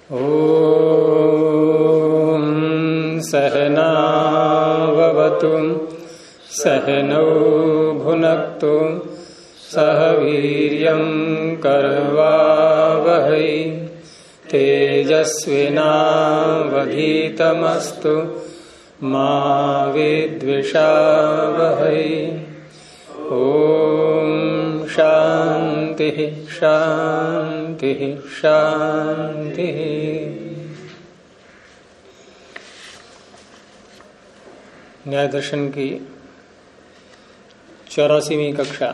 ॐ सहनाववतु सहनौ भुनक्तु सह वीर्यं करवावहै तेजस्विनावधीतमस्तु मा विद्विषावहै। ॐ शान्तिः शान्तिः शान्तिः। न्याय दर्शन की 84वीं कक्षा,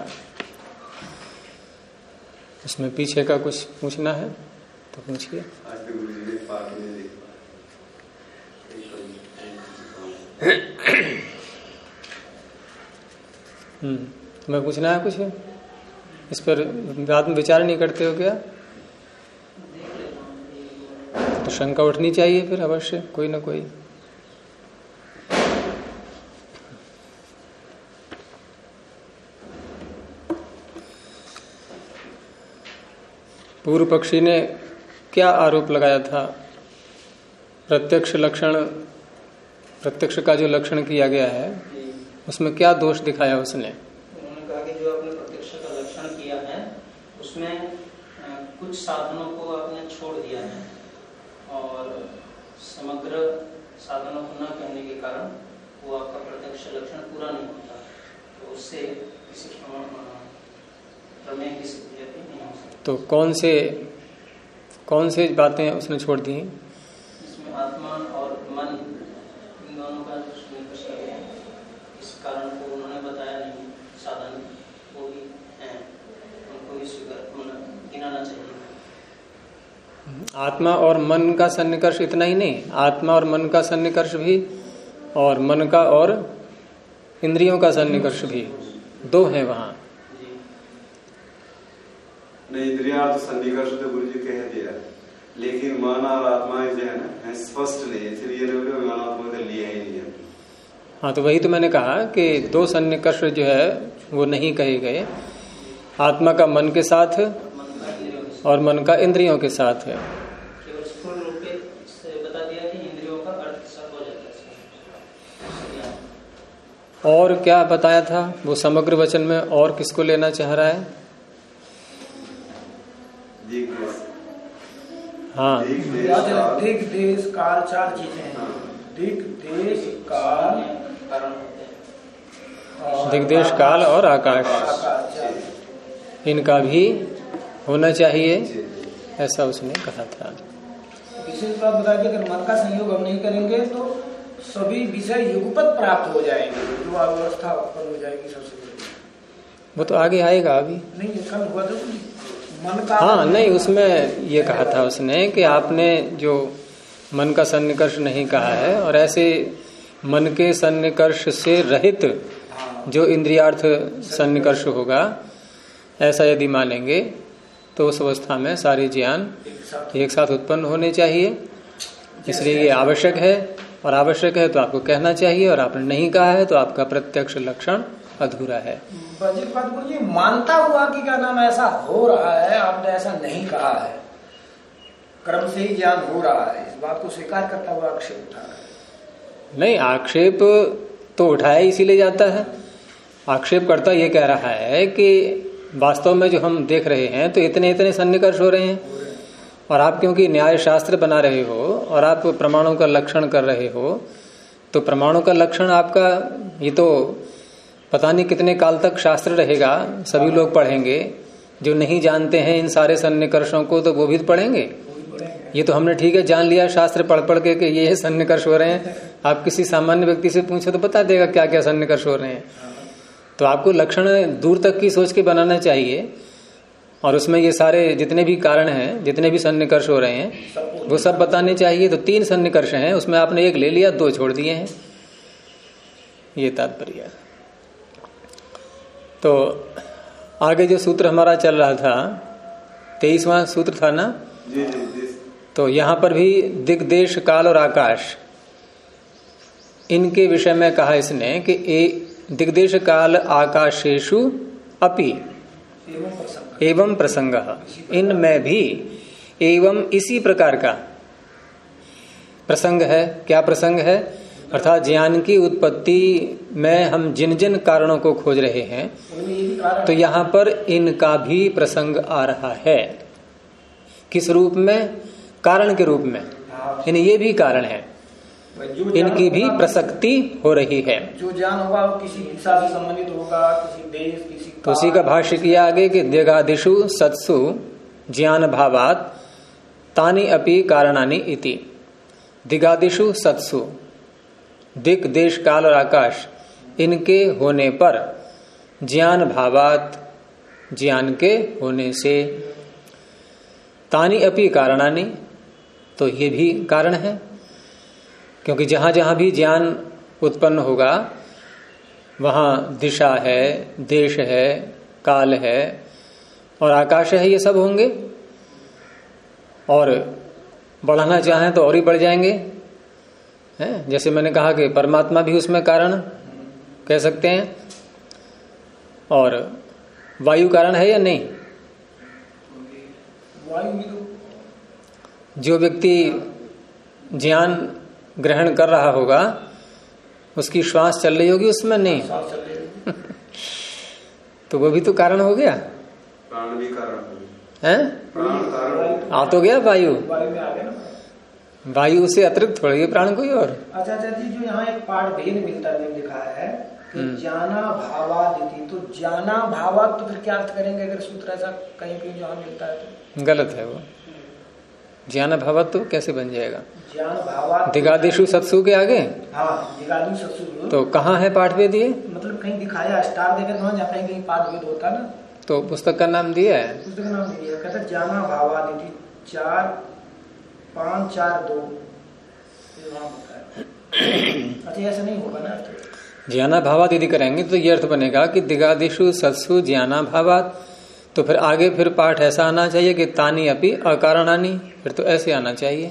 इसमें पीछे का कुछ पूछना है तो पूछिए। तुम्हें पूछना है कुछ? इस पर बाद में विचार नहीं करते हो क्या? तो शंका उठनी चाहिए फिर अवश्य कोई ना कोई। पूर्व पक्षी ने क्या आरोप लगाया था? प्रत्यक्ष का जो लक्षण किया गया है उसमें क्या दोष दिखाया उसने? उन्होंने कहा कि जो आपने प्रत्यक्ष का लक्षण किया है उसमें कुछ साधनों को आपने छोड़ दिया है और समग्र साधनों को न कहने के कारण वो आपका प्रत्यक्ष लक्षण पूरा नहीं होता, तो उससे किसी प्रमेय की सिद्धि नहीं हो सकती। तो कौन से बातें उसने छोड़ दी? इसमें आत्मा और मन इन दोनों का निष्कर्ष किया गया है। इस कारण को उन्होंने बताया नहीं, साधन वो भी हैं, उनको भी स्वीकार गिनाना चाहिए। आत्मा और मन का सन्निकर्ष इतना ही नहीं, आत्मा और मन का सन्निकर्ष भी और मन का और इंद्रियों का सन्निकर्ष भी, दो है वहां। नहीं, इंद्रिया तो सन्निकर्ष तो गुरु जी कह दिया, लेकिन मन और आत्मा जो है ना स्पष्ट नहीं, इसलिए लिया ही नहीं है। हाँ, तो वही तो मैंने कहा कि दो सन्निकर्ष जो है वो नहीं कहे गए, आत्मा का मन के साथ और मन का इंद्रियों के साथ है। केवल स्थूल रूप से बता दिया कि इंद्रियों का अर्थ सब हो जाता है। और क्या बताया था वो समग्र वचन में? और किसको लेना चाह रहा है? हाँ, दिक देश काल, चार चीजें हैं। दिक देश काल, दिग्देश काल और आकाश, इनका भी होना चाहिए, ऐसा उसने कहा था। विशेष बात बता दी, अगर मन का संयोग हम नहीं करेंगे तो सभी विषय युगपत प्राप्त हो जाएंगे, जो अवस्था उत्पन्न हो जाएगी सबसे पहले। वो तो आगे आएगा, अभी नहीं, कल हुआ था मन का। हाँ, नहीं, उसमें ये कहा था उसने कि आपने जो मन का सन्निकर्ष नहीं कहा है, और ऐसे मन के सन्निकर्ष से रहित जो इंद्रियार्थ सन्निकर्ष होगा, ऐसा यदि मानेंगे तो उस अवस्था में सारे ज्ञान एक साथ उत्पन्न होने चाहिए। इसलिए ये आवश्यक है, और आवश्यक है तो आपको कहना चाहिए, और आपने नहीं कहा है तो आपका प्रत्यक्ष लक्षण अधूरा है। जी मानता हुआ कि क्या नाम ऐसा हो रहा है, आपने ऐसा नहीं कहा है, कर्म से ही ज्ञान हो रहा है, इस बात को स्वीकार करता हुआ आक्षेप उठा रहा है। नहीं, आक्षेप तो उठाया इसीलिए जाता है। आक्षेप करता ये कह रहा है कि वास्तव में जो हम देख रहे हैं तो इतने इतने सन्निकर्ष हो रहे हैं, और आप क्योंकि न्याय शास्त्र बना रहे हो और आप प्रमाणों का लक्षण कर रहे हो, तो प्रमाणों का लक्षण आपका ये तो पता नहीं कितने काल तक शास्त्र रहेगा, सभी लोग पढ़ेंगे। जो नहीं जानते हैं इन सारे सन्निकर्षों को तो वो भी पढ़ेंगे। ये तो हमने ठीक है जान लिया शास्त्र पढ़ पढ़ के कि ये सन्निकर्ष हो रहे हैं। आप किसी सामान्य व्यक्ति से पूछो तो बता देगा क्या क्या सन्निकर्ष हो रहे हैं। तो आपको लक्षण दूर तक की सोच के बनाना चाहिए, और उसमें ये सारे जितने भी कारण हैं, जितने भी सन्निकर्ष हो रहे हैं, वो सब बताने चाहिए। तो 3 सन्निकर्ष हैं, उसमें आपने 1 ले लिया, 2 छोड़ दिए हैं, ये तात्पर्य। तो आगे जो सूत्र हमारा चल रहा था, 23वां सूत्र था ना? जी जी जी। तो यहां पर भी दिग्देश काल और आकाश, इनके विषय में कहा इसने कि दिग्देश काल आकाशेषु अपि एवं प्रसंग, इनमें भी एवं इसी प्रकार का, प्रसंग है। क्या प्रसंग है? अर्थात ज्ञान की उत्पत्ति में हम जिन जिन कारणों को खोज रहे हैं तो यहाँ पर इनका भी प्रसंग आ रहा है। किस रूप में? कारण के रूप में। यानी ये भी कारण है, इनकी भी प्रसक्ति हो रही है। जो ज्ञान होगा वो किसी दिशा से संबंधित होगा, किसी देश, किसी तो उसी का भाष्य किया आगे कि दिगादिषु सत्सु ज्ञान भावात तानि अपि कारणानि इति। दिगादिषु सत्सु, दिक, देश, काल और आकाश, इनके होने पर ज्ञान भावात, ज्ञान के होने से, तानि अपि कारणानि, तो ये भी कारण है। क्योंकि जहां जहां भी ज्ञान उत्पन्न होगा वहां दिशा है, देश है, काल है और आकाश है, ये सब होंगे। और बढ़ाना चाहें तो और ही बढ़ जाएंगे, हैं? जैसे मैंने कहा कि परमात्मा भी उसमें कारण कह सकते हैं। और वायु कारण है या नहीं? वायु भी तो, जो व्यक्ति ज्ञान ग्रहण कर रहा होगा उसकी श्वास चल रही होगी, उसमें नहीं तो वो भी तो कारण हो गया। प्राण भी कारण है, प्राण कारण आ तो गया वायु। वायु में आ गया ना। वायु से अतिरिक्त थोड़ी है प्राण कोई और। अच्छा जी, जो यहाँ एक पाठ भेद मिलता है लिखा है कि जाना भावादिति, तो जाना भावा तो फिर क्या अर्थ करेंगे अगर सूत्र ऐसा कहीं कहीं जहाँ मिलता है तो? गलत है वो। ज्ञान भावात तो कैसे बन जाएगा? ज्ञान भावात दिगादिषु सत्सु के आगे। हाँ, दिगादिषु सत्सु तो कहाँ है पाठ भेद ये? मतलब कहीं दिखाया, स्टार देकर वहां जहाँ कहीं कहीं पाठ भेद होता ना, तो पुस्तक का नाम दिया है। पुस्तक का नाम दिया, कहते जाना भावादिति 4, 5, 4, 2 अच्छा ऐसा नहीं होगा ना। ज्ञाना भावात यदि करेंगे तो ये अर्थ बनेगा कि दिगादिषु सत्सु ज्ञाना भावात, तो फिर आगे फिर पाठ ऐसा आना चाहिए कि तानी अपि अकारणानि, फिर तो ऐसे आना चाहिए।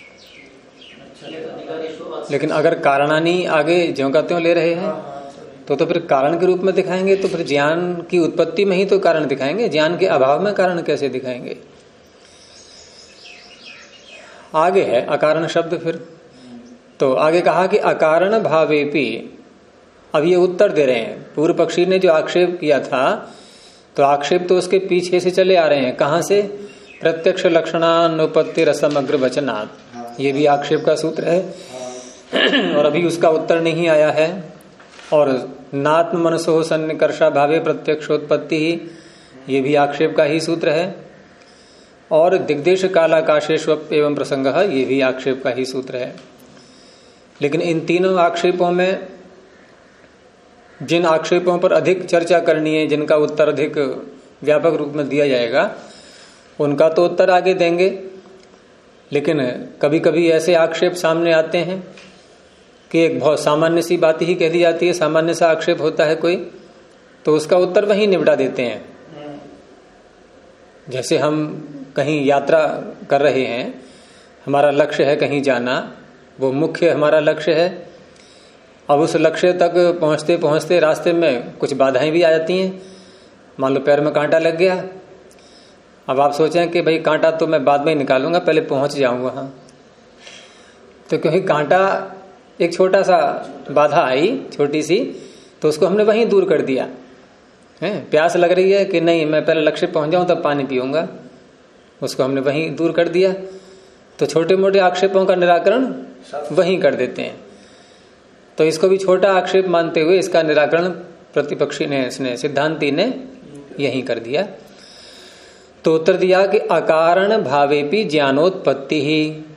लेकिन अगर कारणानि आगे ज्यों का त्यों ले रहे हैं तो फिर कारण के रूप में दिखाएंगे, तो फिर ज्ञान की उत्पत्ति में ही तो कारण दिखाएंगे, ज्ञान के अभाव में कारण कैसे दिखाएंगे? आगे है अकारण शब्द। फिर तो आगे कहा कि अकारण भावेपि, अब ये उत्तर दे रहे हैं। पूर्व पक्षी ने जो आक्षेप किया था तो आक्षेप तो उसके पीछे से चले आ रहे हैं। कहां से? प्रत्यक्ष लक्षणानुपत्ति रसमग्र वचनात्, ये भी आक्षेप का सूत्र है और अभी उसका उत्तर नहीं आया है। और नात्म मनसो सन्निकर्षा भावे प्रत्यक्षोत्पत्ति ही, ये भी आक्षेप का ही सूत्र है। और दिग्देश कालाकाशेश्व एवं प्रसंग, ये भी आक्षेप का ही सूत्र है। लेकिन इन तीनों आक्षेपों में जिन आक्षेपों पर अधिक चर्चा करनी है, जिनका उत्तर अधिक व्यापक रूप में दिया जाएगा, उनका तो उत्तर आगे देंगे। लेकिन कभी कभी ऐसे आक्षेप सामने आते हैं कि एक बहुत सामान्य सी बात ही कह दी जाती है, सामान्य सा आक्षेप होता है कोई, तो उसका उत्तर वहीं निपटा देते हैं। जैसे हम कहीं यात्रा कर रहे हैं, हमारा लक्ष्य है कहीं जाना, वो मुख्य हमारा लक्ष्य है। अब उस लक्ष्य तक पहुंचते पहुंचते रास्ते में कुछ बाधाएं भी आ जाती हैं। मान लो पैर में कांटा लग गया, अब आप सोचें कि भाई कांटा तो मैं बाद में ही निकालूंगा, पहले पहुंच जाऊंगा वहां। तो क्योंकि कांटा एक छोटा सा बाधा आई, छोटी सी, तो उसको हमने वहीं दूर कर दिया है। प्यास लग रही है कि नहीं, मैं पहले लक्ष्य पहुंच जाऊं तब पानी पीऊंगा, उसको हमने वहीं दूर कर दिया। तो छोटे मोटे आक्षेपों का निराकरण वहीं कर देते हैं। तो इसको भी छोटा आक्षेप मानते हुए इसका निराकरण प्रतिपक्षी ने, इसने सिद्धांती ने यहीं कर दिया। तो उत्तर दिया कि अकारण भावेपि ज्ञानोत्पत्ति ही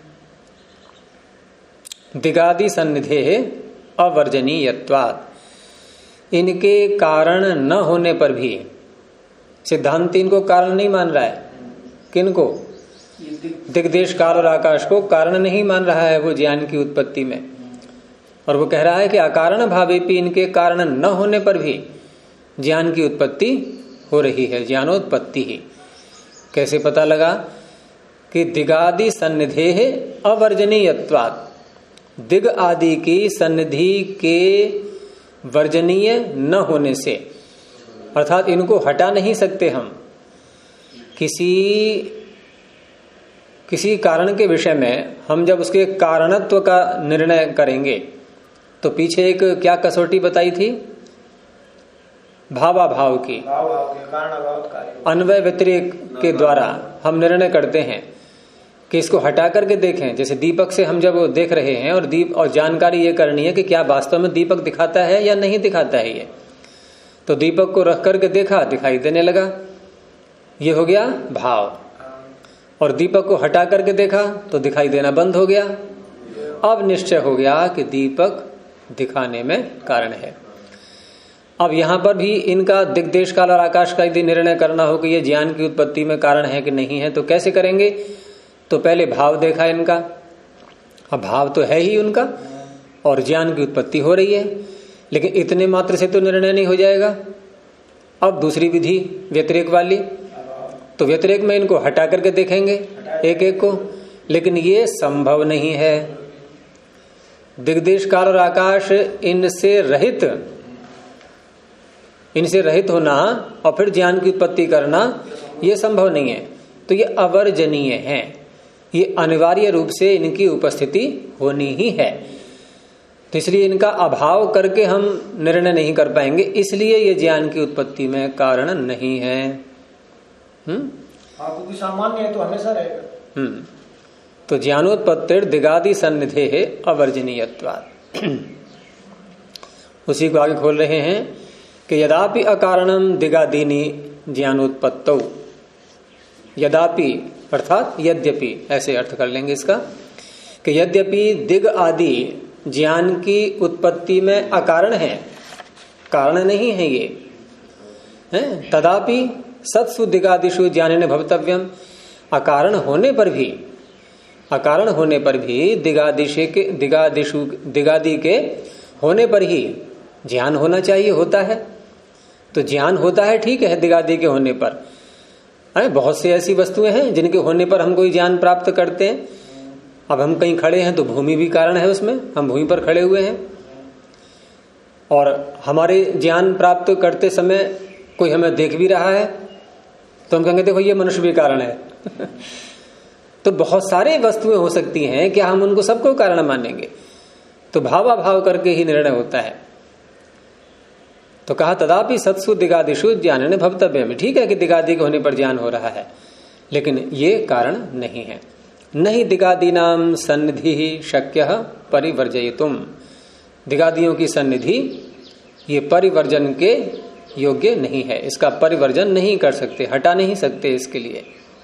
दिगादि सन्निधे अवर्जनीयत्वात्, इनके कारण न होने पर भी सिद्धांत इनको कारण नहीं मान रहा है। किनको? दिग्देश काल और आकाश को कारण नहीं मान रहा है वो ज्ञान की उत्पत्ति में। और वो कह रहा है कि अकारण भावेपि, इनके कारण न होने पर भी ज्ञान की उत्पत्ति हो रही है, ज्ञानोत्पत्ति ही। कैसे पता लगा? कि दिगादि सन्निधे अवर्जनीयत्वात्, दिग आदि की सन्निधि के वर्जनीय न होने से, अर्थात इनको हटा नहीं सकते हम। किसी किसी कारण के विषय में हम जब उसके कारणत्व का निर्णय करेंगे तो पीछे एक क्या कसौटी बताई थी, भावाभाव की, अन्वय व्यतिरेक के द्वारा हम निर्णय करते हैं कि इसको हटा करके देखें। जैसे दीपक से हम जब देख रहे हैं और जानकारी ये करनी है कि क्या वास्तव में दीपक दिखाता है या नहीं दिखाता है ये, तो दीपक को रख करके देखा, दिखाई देने लगा, ये हो गया भाव। और दीपक को हटा करके देखा तो दिखाई देना बंद हो गया। अब निश्चय हो गया कि दीपक दिखाने में कारण है। अब यहां पर भी इनका दिग्देश काल और आकाश का यदि निर्णय करना हो कि ये ज्ञान की उत्पत्ति में कारण है कि नहीं है, तो कैसे करेंगे? तो पहले भाव देखा इनका, अब भाव तो है ही उनका और ज्ञान की उत्पत्ति हो रही है, लेकिन इतने मात्र से तो निर्णय नहीं हो जाएगा। अब दूसरी विधि व्यतिरेक वाली, तो व्यतिरेक में इनको हटा करके देखेंगे एक एक को, लेकिन ये संभव नहीं है। दिग्देश काल और आकाश इनसे रहित होना और फिर ज्ञान की उत्पत्ति करना, ये संभव नहीं है। तो ये अवर्जनीय है, ये अनिवार्य रूप से इनकी उपस्थिति होनी ही है। तो इसलिए इनका अभाव करके हम निर्णय नहीं कर पाएंगे, इसलिए ये ज्ञान की उत्पत्ति में कारण नहीं है। क्योंकि सामान्य है तो हमेशा रहेगा। तो ज्ञानोत्पत्तिर दिगादि सन्निधे है अवर्जनीयत्वात्। उसी को आगे खोल रहे हैं कि यदापि अकारणम दिगादीनी ज्ञानोत्पत्तौ, यदापि अर्थात यद्यपि, ऐसे अर्थ कर लेंगे इसका कि यद्यपि दिग आदि ज्ञान की उत्पत्ति में अकारण है, कारण नहीं है ये है, तदापि सत्सु दिगादिषु ज्ञानेन भवितव्यम, अकारण होने पर भी दिगादि के होने पर ही ज्ञान होना चाहिए, होता है। तो ज्ञान होता है, ठीक है, दिगादि के होने पर। बहुत सी ऐसी वस्तुएं हैं जिनके होने पर हम कोई ज्ञान प्राप्त करते हैं। अब हम कहीं खड़े हैं तो भूमि भी कारण है उसमें, हम भूमि पर खड़े हुए हैं, और हमारे ज्ञान प्राप्त करते समय कोई हमें देख भी रहा है तो हम कहेंगे देखो ये मनुष्य भी कारण है। तो बहुत सारे वस्तुएं हो सकती हैं, क्या हम उनको सबको कारण मानेंगे? तो भावाभाव करके ही निर्णय होता है। तो कहा तदापि सत्सु दिगादिषु ज्ञानेन भवितव्यम, ठीक है कि दिगादि के होने पर ज्ञान हो रहा है, लेकिन ये कारण नहीं है। नहीं दिगादीनाम सन्निधि शक्य परिवर्जयितुम, दिगादियों की सन्निधि ये परिवर्जन के योग्य नहीं है, इसका परिवर्जन नहीं कर सकते, हटा नहीं सकते इसके लिए,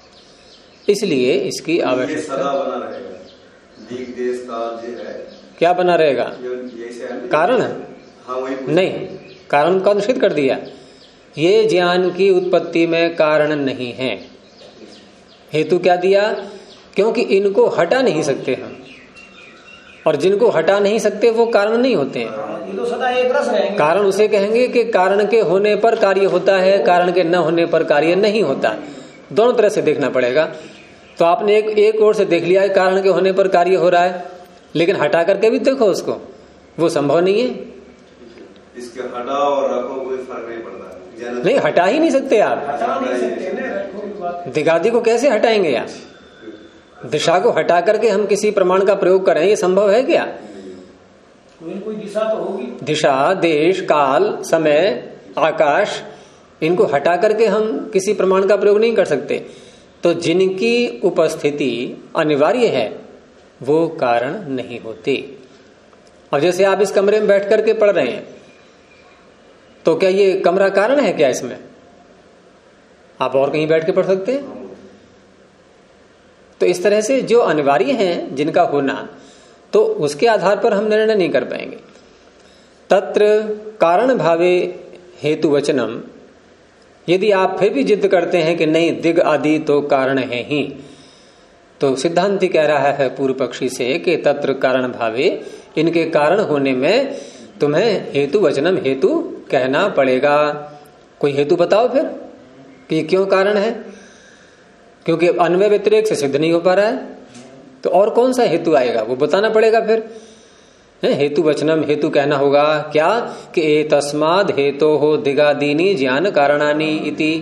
इसलिए इसकी आवश्यकता। बना रहेगा, दिग देश काल जो है क्या बना रहेगा? कारण नहीं, कारण का निषेध कर दिया। ये ज्ञान की उत्पत्ति में कारण नहीं है। हेतु क्या दिया? क्योंकि इनको हटा नहीं सकते हम, और जिनको हटा नहीं सकते वो कारण नहीं होते हैं। ये तो सदा एक रस रहेंगे। कारण उसे कहेंगे कि कारण के होने पर कार्य होता है, कारण के न होने पर कार्य नहीं होता। दोनों तरह से देखना पड़ेगा। तो आपने एक ओर से देख लिया है कारण के होने पर कार्य हो रहा है, लेकिन हटा करके भी देखो उसको, वो संभव नहीं है। इसके हटाओ और रखो कोई फर्क नहीं पड़ता। नहीं, हटा ही नहीं सकते आप। हटा नहीं सकते, दिगादि को कैसे हटाएंगे आप? दिशा को हटा करके हम किसी प्रमाण का प्रयोग करें, ये संभव है क्या? कोई दिशा तो होगी। दिशा, देश, काल, समय, आकाश, इनको हटा करके हम किसी प्रमाण का प्रयोग नहीं कर सकते। तो जिनकी उपस्थिति अनिवार्य है वो कारण नहीं होते। अब जैसे आप इस कमरे में बैठ करके पढ़ रहे हैं, तो क्या ये कमरा कारण है क्या? इसमें आप और कहीं बैठ के पढ़ सकते हैं। तो इस तरह से जो अनिवार्य हैं जिनका होना, तो उसके आधार पर हम निर्णय नहीं कर पाएंगे। तत्र कारण भावे हेतु वचनम, यदि आप फिर भी जिद करते हैं कि नहीं दिग आदि तो कारण है ही, तो सिद्धांति कह रहा है पूर्व पक्षी से कि तत्र कारण भावे, इनके कारण होने में तुम्हें हेतु वचनम, हेतु कहना पड़ेगा। कोई हेतु बताओ फिर कि क्यों कारण है, क्योंकि अन्वय व्यतिरेक से सिद्ध नहीं हो पा रहा है, तो और कौन सा हेतु आएगा वो बताना पड़ेगा फिर। हेतु वचनम, हेतु कहना होगा क्या कि ए तस्माद हेतो हो दिगादीनी ज्ञान कारणानी इति,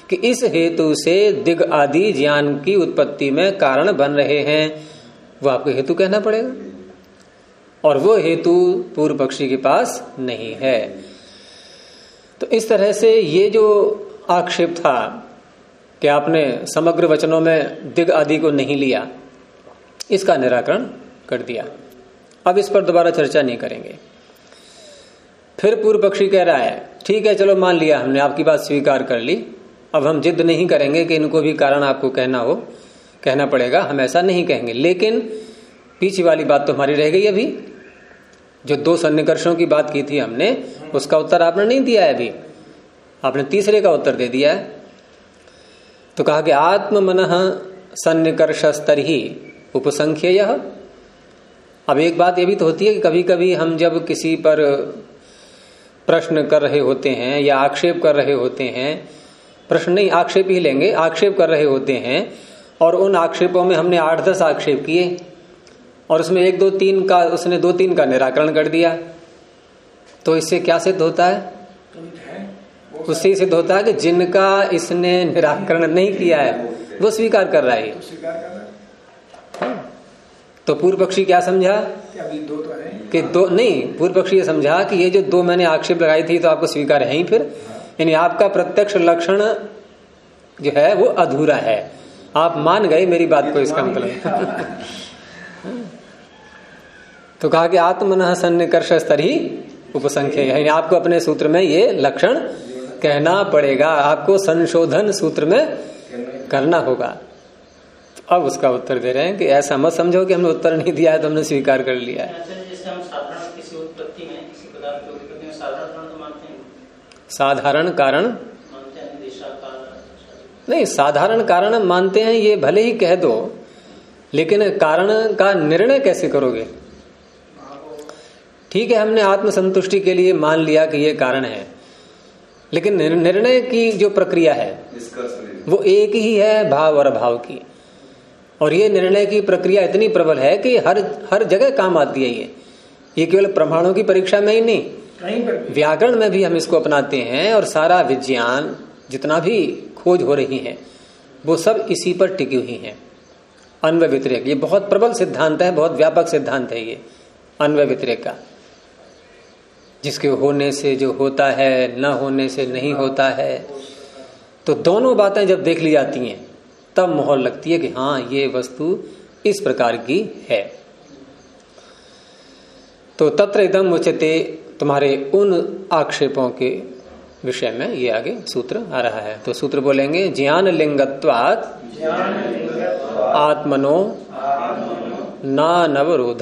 कि इस हेतु से दिग आदि ज्ञान की उत्पत्ति में कारण बन रहे हैं, वो आपको हेतु कहना पड़ेगा, और वो हेतु पूर्व पक्षी के पास नहीं है। तो इस तरह से ये जो आक्षेप था कि आपने समग्र वचनों में दिग आदि को नहीं लिया, इसका निराकरण कर दिया। अब इस पर दोबारा चर्चा नहीं करेंगे। फिर पूर्व पक्षी कह रहा है ठीक है चलो मान लिया हमने, आपकी बात स्वीकार कर ली, अब हम जिद नहीं करेंगे कि इनको भी कारण आपको कहना पड़ेगा, हम ऐसा नहीं कहेंगे। लेकिन पीछे वाली बात तो हमारी रह गई, अभी जो 2 सन्निकर्षों की बात की थी हमने, उसका उत्तर आपने नहीं दिया है, अभी आपने तीसरे का उत्तर दे दिया है। तो कहा कि आत्म मनः सन्निकर्षस्तर ही उपसंख्येय। अब एक बात ये भी तो होती है कि कभी कभी हम जब किसी पर प्रश्न कर रहे होते हैं या आक्षेप कर रहे होते हैं, प्रश्न नहीं आक्षेप ही लेंगे, आक्षेप कर रहे होते हैं, और उन आक्षेपों में हमने 8-10 आक्षेप किए और उसमें 1-2-3 का उसने 2-3 का निराकरण कर दिया, तो इससे क्या सिद्ध होता है? उससे सिद्ध होता है कि जिनका इसने निराकरण नहीं किया है वो स्वीकार कर रहा है। तो पूर्व पक्षी क्या समझा अभी 2 तो है कि 2 नहीं, पूर्व पक्षी ये समझा कि ये जो 2 मैंने आक्षेप लगाई थी तो आपको स्वीकार है ही, फिर यानी आपका प्रत्यक्ष लक्षण जो है वो अधूरा है, आप मान गए मेरी बात को, इसका मतलब तो कहा कि आत्मनः सन्निकर्ष स्तर ही उपसंख्य, यानी आपको अपने सूत्र में ये लक्षण कहना पड़ेगा, आपको संशोधन सूत्र में करना होगा। अब उसका उत्तर दे रहे हैं कि ऐसा मत समझो कि हमने उत्तर नहीं दिया है तो हमने स्वीकार कर लिया है। जैसे हम साधारण किसी उत्पत्ति में, किसी पदार्थ की उत्पत्ति में साधारण कारण तो मानते हैं, साधारण कारण मानते हैं, दिशा कारण नहीं, साधारण कारण मानते हैं, ये भले ही कह दो, लेकिन कारण का निर्णय कैसे करोगे? ठीक है हमने आत्मसंतुष्टि के लिए मान लिया कि ये कारण है, लेकिन निर्णय की जो प्रक्रिया है वो एक ही है, भाव और अभाव की, और ये निर्णय की प्रक्रिया इतनी प्रबल है कि हर जगह काम आती है। ये केवल प्रमाणों की परीक्षा में ही नहीं, कहीं पर व्याकरण में भी हम इसको अपनाते हैं, और सारा विज्ञान जितना भी खोज हो रही है वो सब इसी पर टिकी हुई है। अन्वय व्यतिरेक ये बहुत प्रबल सिद्धांत है, बहुत व्यापक सिद्धांत है ये अन्वय व्यतिरेक का, जिसके होने से जो होता है, न होने से नहीं होता है। तो दोनों बातें जब देख ली जाती हैं तब मोहर लगती है कि हाँ ये वस्तु इस प्रकार की है। तो तत्र इदम उच्यते, तुम्हारे उन आक्षेपों के विषय में ये आगे सूत्र आ रहा है। तो सूत्र बोलेंगे ज्ञान लिंगत्वात् आत्मनो नानवरोध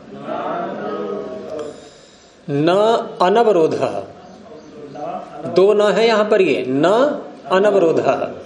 न अनवरोध, 2 न है यहां पर, ये न अनवरोध।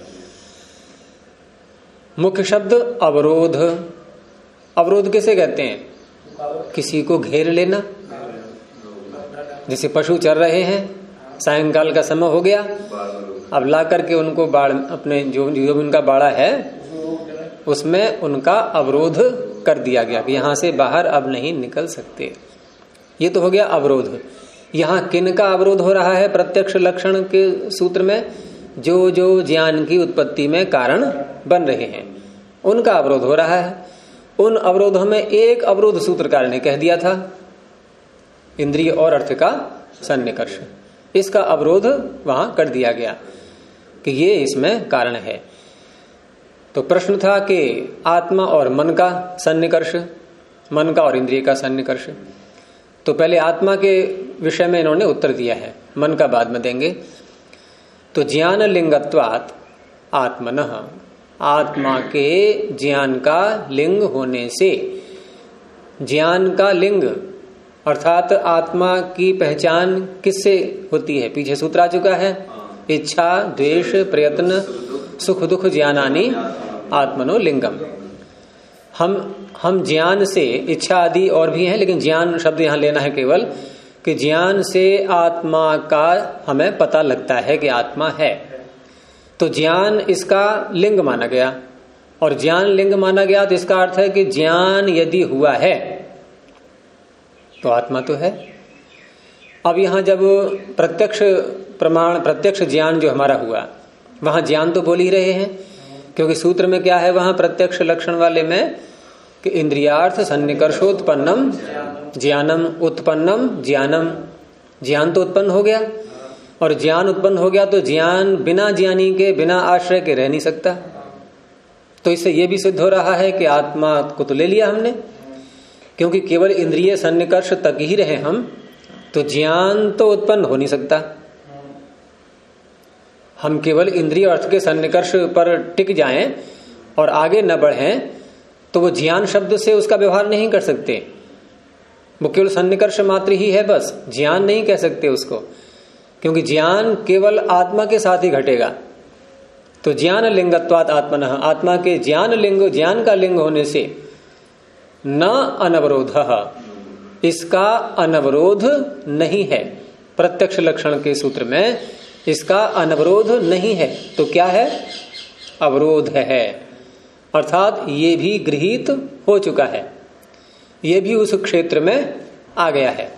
मुख्य शब्द अवरोध। अवरोध किसे कहते हैं? किसी को घेर लेना। जैसे पशु चर रहे हैं, सायंकाल का समय हो गया, अब ला करके उनको बाड़ अपने जो उनका बाड़ा है उसमें उनका अवरोध कर दिया गया कि यहां से बाहर अब नहीं निकल सकते। ये तो हो गया अवरोध। यहां किन का अवरोध हो रहा है? प्रत्यक्ष लक्षण के सूत्र में जो जो ज्ञान की उत्पत्ति में कारण बन रहे हैं उनका अवरोध हो रहा है। उन अवरोधों में एक अवरोध सूत्रकार ने कह दिया था, इंद्रिय और अर्थ का सन्निकर्ष, इसका अवरोध वहां कर दिया गया कि ये इसमें कारण है। तो प्रश्न था कि आत्मा और मन का सन्निकर्ष, मन का और इंद्रिय का सन्निकर्ष। तो पहले आत्मा के विषय में इन्होंने उत्तर दिया है, मन का बाद में देंगे। तो ज्ञान लिंगत्वात् आत्मनः, आत्मा के ज्ञान का लिंग होने से, ज्ञान का लिंग अर्थात आत्मा की पहचान किससे होती है? पीछे सूत्र आ चुका है, इच्छा द्वेष प्रयत्न सुख दुख ज्ञानानि आत्मनो लिंगम। हम ज्ञान से, इच्छा आदि और भी हैं लेकिन ज्ञान शब्द यहां लेना है केवल, कि ज्ञान से आत्मा का हमें पता लगता है कि आत्मा है। तो ज्ञान इसका लिंग माना गया, और ज्ञान लिंग माना गया तो इसका अर्थ है कि ज्ञान यदि हुआ है तो आत्मा तो है। अब यहां जब प्रत्यक्ष प्रमाण, प्रत्यक्ष ज्ञान जो हमारा हुआ, वहां ज्ञान तो बोल ही रहे हैं, क्योंकि सूत्र में क्या है वहां प्रत्यक्ष लक्षण वाले में कि इंद्रियार्थ सन्निकर्षोत्पन्नम ज्ञानम उत्पन्नम ज्ञानम, ज्ञान तो उत्पन्न हो गया, और ज्ञान उत्पन्न हो गया तो ज्ञान बिना ज्ञानी के बिना आश्रय के रह नहीं सकता। तो इससे यह भी सिद्ध हो रहा है कि आत्मा को तो ले लिया हमने, क्योंकि केवल इंद्रिय सन्निकर्ष तक ही रहे हम, तो ज्ञान तो उत्पन्न हो नहीं सकता। हम केवल इंद्रिय अर्थ के सन्निकर्ष पर टिक जाएं और आगे न बढ़ें तो वो ज्ञान शब्द से उसका व्यवहार नहीं कर सकते। वो केवल सन्निकर्ष मात्र ही है, बस ज्ञान नहीं कह सकते उसको, क्योंकि ज्ञान केवल आत्मा के साथ ही घटेगा। तो ज्ञान लिंगत्वात् आत्मनः, आत्मा के ज्ञान लिंग, ज्ञान का लिंग होने से न अनवरोधः, इसका अनवरोध नहीं है। प्रत्यक्ष लक्षण के सूत्र में इसका अनवरोध नहीं है, तो क्या है? अवरोध है, अर्थात ये भी गृहीत हो चुका है, ये भी उस क्षेत्र में आ गया है।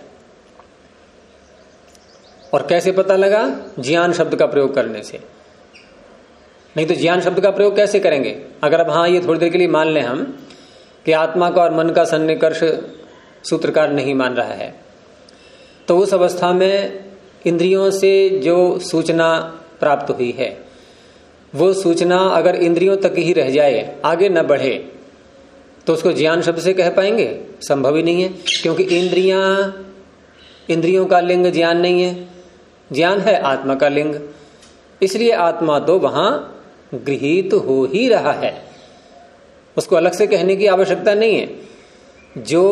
और कैसे पता लगा? ज्ञान शब्द का प्रयोग करने से। नहीं तो ज्ञान शब्द का प्रयोग कैसे करेंगे? अगर अब हाँ ये थोड़ी देर के लिए मान लें हम कि आत्मा का और मन का सन्निकर्ष सूत्रकार नहीं मान रहा है, तो उस अवस्था में इंद्रियों से जो सूचना प्राप्त हुई है वो सूचना अगर इंद्रियों तक ही रह जाए, आगे न बढ़े, तो उसको ज्ञान शब्द से कह पाएंगे? संभव ही नहीं है, क्योंकि इंद्रियों का लिंग ज्ञान नहीं है, ज्ञान है आत्मा का लिंग। इसलिए आत्मा तो वहां गृहीत हो ही रहा है, उसको अलग से कहने की आवश्यकता नहीं है। जो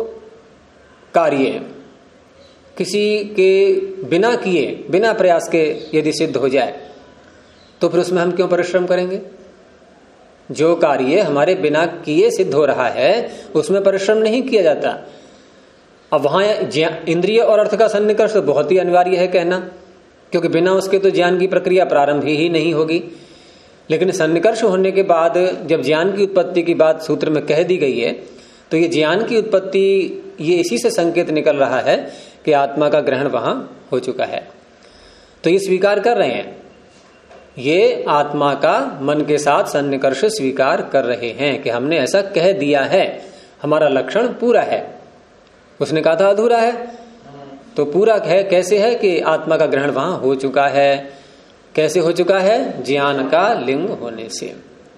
कार्य किसी के बिना किए, बिना प्रयास के यदि सिद्ध हो जाए, तो फिर उसमें हम क्यों परिश्रम करेंगे? जो कार्य हमारे बिना किए सिद्ध हो रहा है उसमें परिश्रम नहीं किया जाता। अब वहां इंद्रिय और अर्थ का सन्निकर्ष तो बहुत ही अनिवार्य है कहना, क्योंकि बिना उसके तो ज्ञान की प्रक्रिया प्रारंभ ही नहीं होगी। लेकिन सन्निकर्ष होने के बाद जब ज्ञान की उत्पत्ति की बात सूत्र में कह दी गई है, तो ये ज्ञान की उत्पत्ति, ये इसी से संकेत निकल रहा है कि आत्मा का ग्रहण वहां हो चुका है। तो ये स्वीकार कर रहे हैं, ये आत्मा का मन के साथ सन्निकर्ष स्वीकार कर रहे हैं कि हमने ऐसा कह दिया है, हमारा लक्षण पूरा है। उसने कहा था अधूरा है, तो पूरा है। कैसे है कि आत्मा का ग्रहण वहां हो चुका है। कैसे हो चुका है? ज्ञान का लिंग होने से।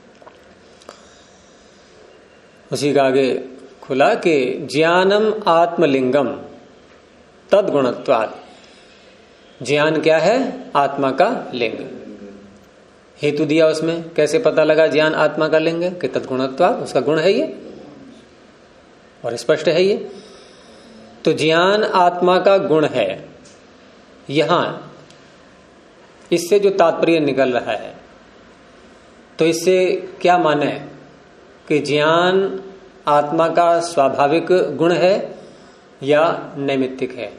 उसी का आगे खुला कि ज्ञानम आत्मलिंगम तद गुणत्वात्, ज्ञान क्या है? आत्मा का लिंग। हेतु दिया उसमें, कैसे पता लगा ज्ञान आत्मा का लिंग है? कि तद्गुणत्वात्, उसका गुण है ये, और स्पष्ट है ये। तो ज्ञान आत्मा का गुण है। यहां इससे जो तात्पर्य निकल रहा है, तो इससे क्या माने कि ज्ञान आत्मा का स्वाभाविक गुण है या नैमित्तिक है?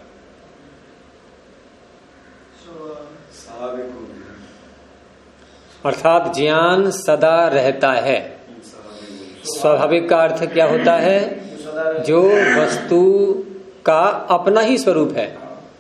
अर्थात ज्ञान सदा रहता है। स्वाभाविक का अर्थ क्या होता है? जो वस्तु का अपना ही स्वरूप है,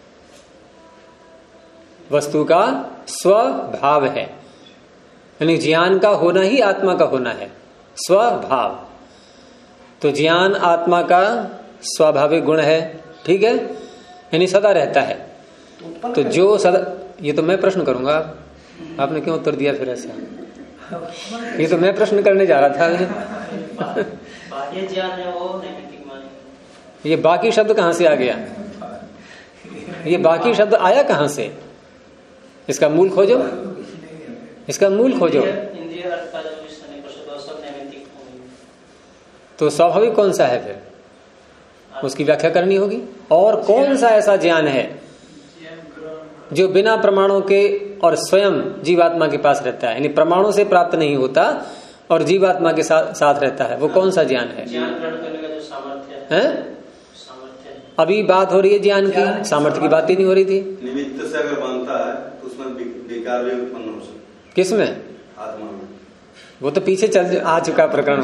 वस्तु का स्वभाव है, यानी ज्ञान का होना ही आत्मा का होना है, स्वभाव। तो ज्ञान आत्मा का स्वाभाविक गुण है, ठीक है, यानी सदा रहता है। तो जो सदा, ये तो मैं प्रश्न करूंगा, आपने क्यों उत्तर दिया फिर ऐसा? ये तो मैं प्रश्न करने जा रहा था। बाह्य ज्ञान है वो नैमित्तिक मानेंगे। ये बाकी शब्द कहां से आ गया? ये बाकी शब्द आया कहां से? इसका मूल खोजो, इसका मूल खोजो। इंद्रिय अर्थ का जो सब नैमित्तिक होंगे। तो स्वाभाविक कौन सा है? फिर उसकी व्याख्या करनी होगी। और कौन सा ऐसा ज्ञान है जो बिना प्रमाणों के और स्वयं जीवात्मा के पास रहता है, यानी प्रमाणों से प्राप्त नहीं होता और जीवात्मा के साथ रहता है? वो कौन सा ज्ञान है? ज्ञान ग्रहण करने का जो सामर्थ्य है, सामर्थ्य। अभी बात हो रही है ज्ञान की, सामर्थ्य की बात ही नहीं हो रही थी। निमित्त से अगर बनता है तो उसमें विकार भी उत्पन्न हो सकता है। किसमें? आत्मा में। वो तो पीछे चल आ चुका प्रकरण,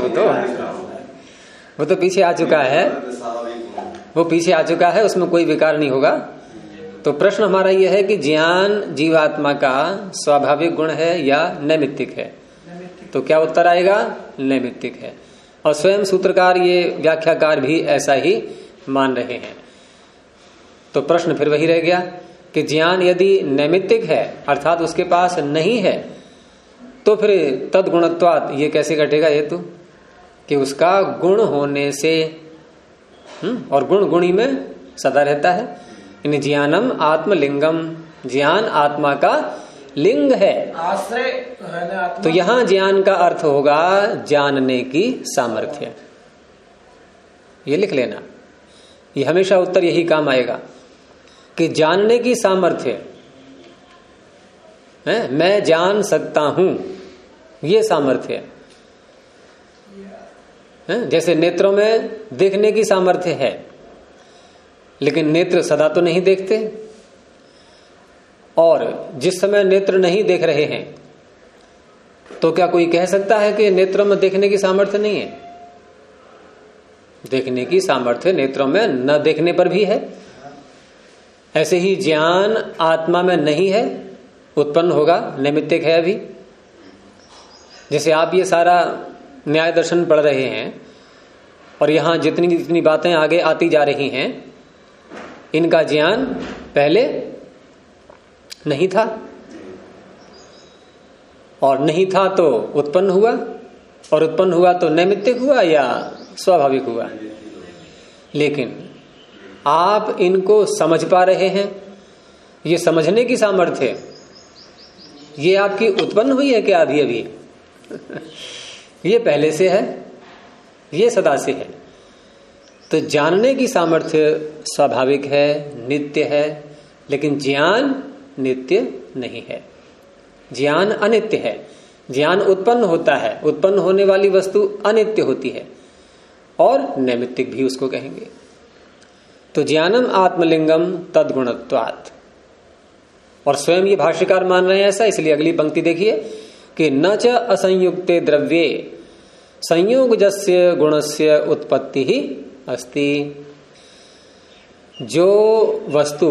वो तो पीछे आ चुका है, वो पीछे आ चुका है, उसमें कोई विकार नहीं होगा। तो प्रश्न हमारा यह है कि ज्ञान जीवात्मा का स्वाभाविक गुण है या नैमित्तिक है? तो क्या उत्तर आएगा? नैमित्तिक है। और स्वयं सूत्रकार, ये व्याख्याकार भी ऐसा ही मान रहे हैं। तो प्रश्न फिर वही रह गया कि ज्ञान यदि नैमित्तिक है अर्थात उसके पास नहीं है, तो फिर तद्गुणत्वात् ये कैसे घटेगा हेतु कि उसका गुण होने से, और गुण गुणी में सदा रहता है। इन ज्ञानम आत्मलिंगम, ज्ञान आत्मा का लिंग है, आश्रय है ना आत्मा। तो यहां ज्ञान का अर्थ होगा जानने की सामर्थ्य। ये लिख लेना, ये हमेशा उत्तर यही काम आएगा कि जानने की सामर्थ्य है, मैं जान सकता हूं, ये सामर्थ्य है। जैसे नेत्रों में देखने की सामर्थ्य है, लेकिन नेत्र सदा तो नहीं देखते, और जिस समय नेत्र नहीं देख रहे हैं तो क्या कोई कह सकता है कि नेत्रों में देखने की सामर्थ्य नहीं है? देखने की सामर्थ्य नेत्रों में न देखने पर भी है। ऐसे ही ज्ञान आत्मा में नहीं है, उत्पन्न होगा, नैमित्तिक है अभी। जैसे आप ये सारा न्याय दर्शन पढ़ रहे हैं और यहां जितनी जितनी बातें आगे आती जा रही हैं, इनका ज्ञान पहले नहीं था, और नहीं था तो उत्पन्न हुआ, और उत्पन्न हुआ तो नैमित्तिक हुआ या स्वाभाविक हुआ। लेकिन आप इनको समझ पा रहे हैं, ये समझने की सामर्थ्य ये आपकी उत्पन्न हुई है क्या अभी अभी? ये पहले से है, ये सदा से है। तो जानने की सामर्थ्य स्वाभाविक है, नित्य है, लेकिन ज्ञान नित्य नहीं है। ज्ञान अनित्य है। ज्ञान उत्पन्न होता है, उत्पन्न होने वाली वस्तु अनित्य होती है, और नैमित्तिक भी उसको कहेंगे। तो ज्ञानम आत्मलिंगम तद्गुणत्वात्, और स्वयं ये भाष्यकार मान रहे हैं ऐसा, इसलिए अगली पंक्ति देखिए कि न च असंयुक्ते द्रव्ये संयोगजस्य गुणस्य उत्पत्ति ही अस्ति। जो वस्तु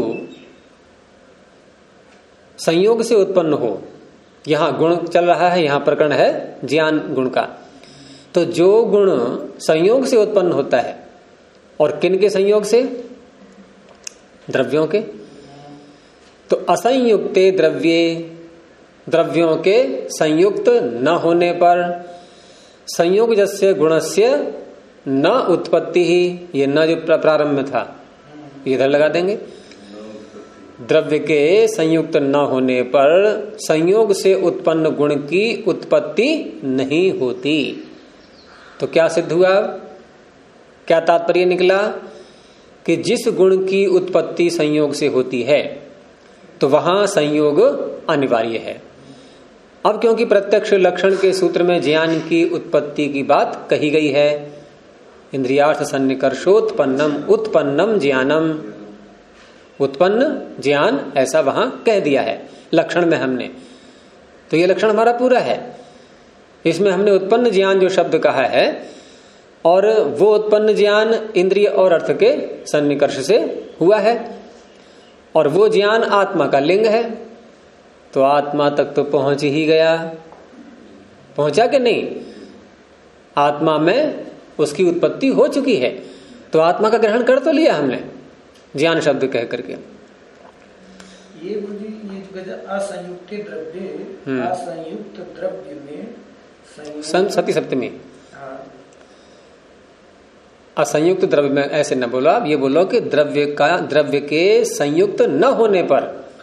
संयोग से उत्पन्न हो, यहां गुण चल रहा है, यहां प्रकरण है ज्ञान गुण का, तो जो गुण संयोग से उत्पन्न होता है, और किन के संयोग से? द्रव्यों के। तो असंयुक्ते द्रव्ये, द्रव्यों के संयुक्त न होने पर, संयोगजस्य गुणस्य न उत्पत्ति ही, ये न जो प्रारंभ में था इधर लगा देंगे। द्रव्य के संयुक्त न होने पर संयोग से उत्पन्न गुण की उत्पत्ति नहीं होती। तो क्या सिद्ध हुआ? क्या तात्पर्य निकला कि जिस गुण की उत्पत्ति संयोग से होती है तो वहां संयोग अनिवार्य है। अब क्योंकि प्रत्यक्ष लक्षण के सूत्र में ज्ञान की उत्पत्ति की बात कही गई है, इंद्रियार्थ सन्निकर्षोत्पन्नम उत्पन्नम ज्ञानम, उत्पन्न ज्ञान ऐसा वहां कह दिया है लक्षण में हमने, तो ये लक्षण हमारा पूरा है। इसमें हमने उत्पन्न ज्ञान जो शब्द कहा है, और वो उत्पन्न ज्ञान इंद्रिय और अर्थ के सन्निकर्ष से हुआ है, और वो ज्ञान आत्मा का लिंग है। तो आत्मा तक तो पहुंच ही गया, पहुंचा कि नहीं? आत्मा में उसकी उत्पत्ति हो चुकी है, तो आत्मा का ग्रहण कर तो लिया हमने ज्ञान शब्द कह करके। ये असंयुक्त द्रव्य, असंयुक्त द्रव्य में सती सप्तमी, असंयुक्त द्रव्य में ऐसे न बोलो आप, ये बोलो कि द्रव्य के संयुक्त न होने पर,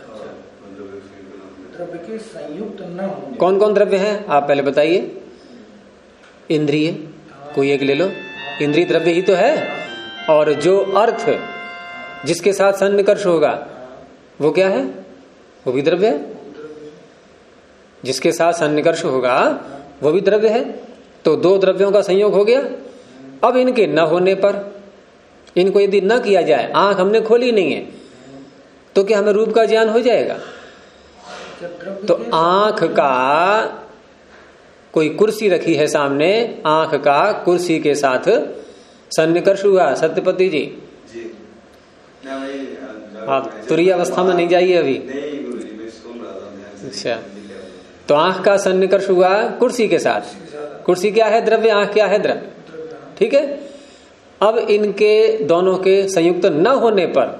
द्रव्य के संयुक्त न होने, कौन कौन द्रव्य हैं आप पहले बताइए? इंद्रिय, कोई एक ले लो, इंद्रिय द्रव्य ही तो है। और जो अर्थ जिसके साथ सन्निकर्ष होगा वो क्या है? वो भी द्रव्य है। जिसके साथ सन्निकर्ष होगा वो भी द्रव्य है। तो दो द्रव्यों का संयोग हो गया। अब इनके न होने पर, इनको यदि न किया जाए, आंख हमने खोली नहीं है, तो क्या हमें रूप का ज्ञान हो जाएगा? तो आंख का, कोई कुर्सी रखी है सामने, आंख का कुर्सी के साथ सन्निकर्ष हुआ, सत्यपति जी। जी, मैं वही आप तुरीय अवस्था में नहीं जाइए अभी। नहीं गुरुजी, मैं सुन रहा था ध्यान से। अच्छा, तो आंख का सन्निकर्ष हुआ कुर्सी के साथ। कुर्सी क्या है? द्रव्य। आंख क्या है? द्रव्य। ठीक है। अब इनके दोनों के संयुक्त न होने पर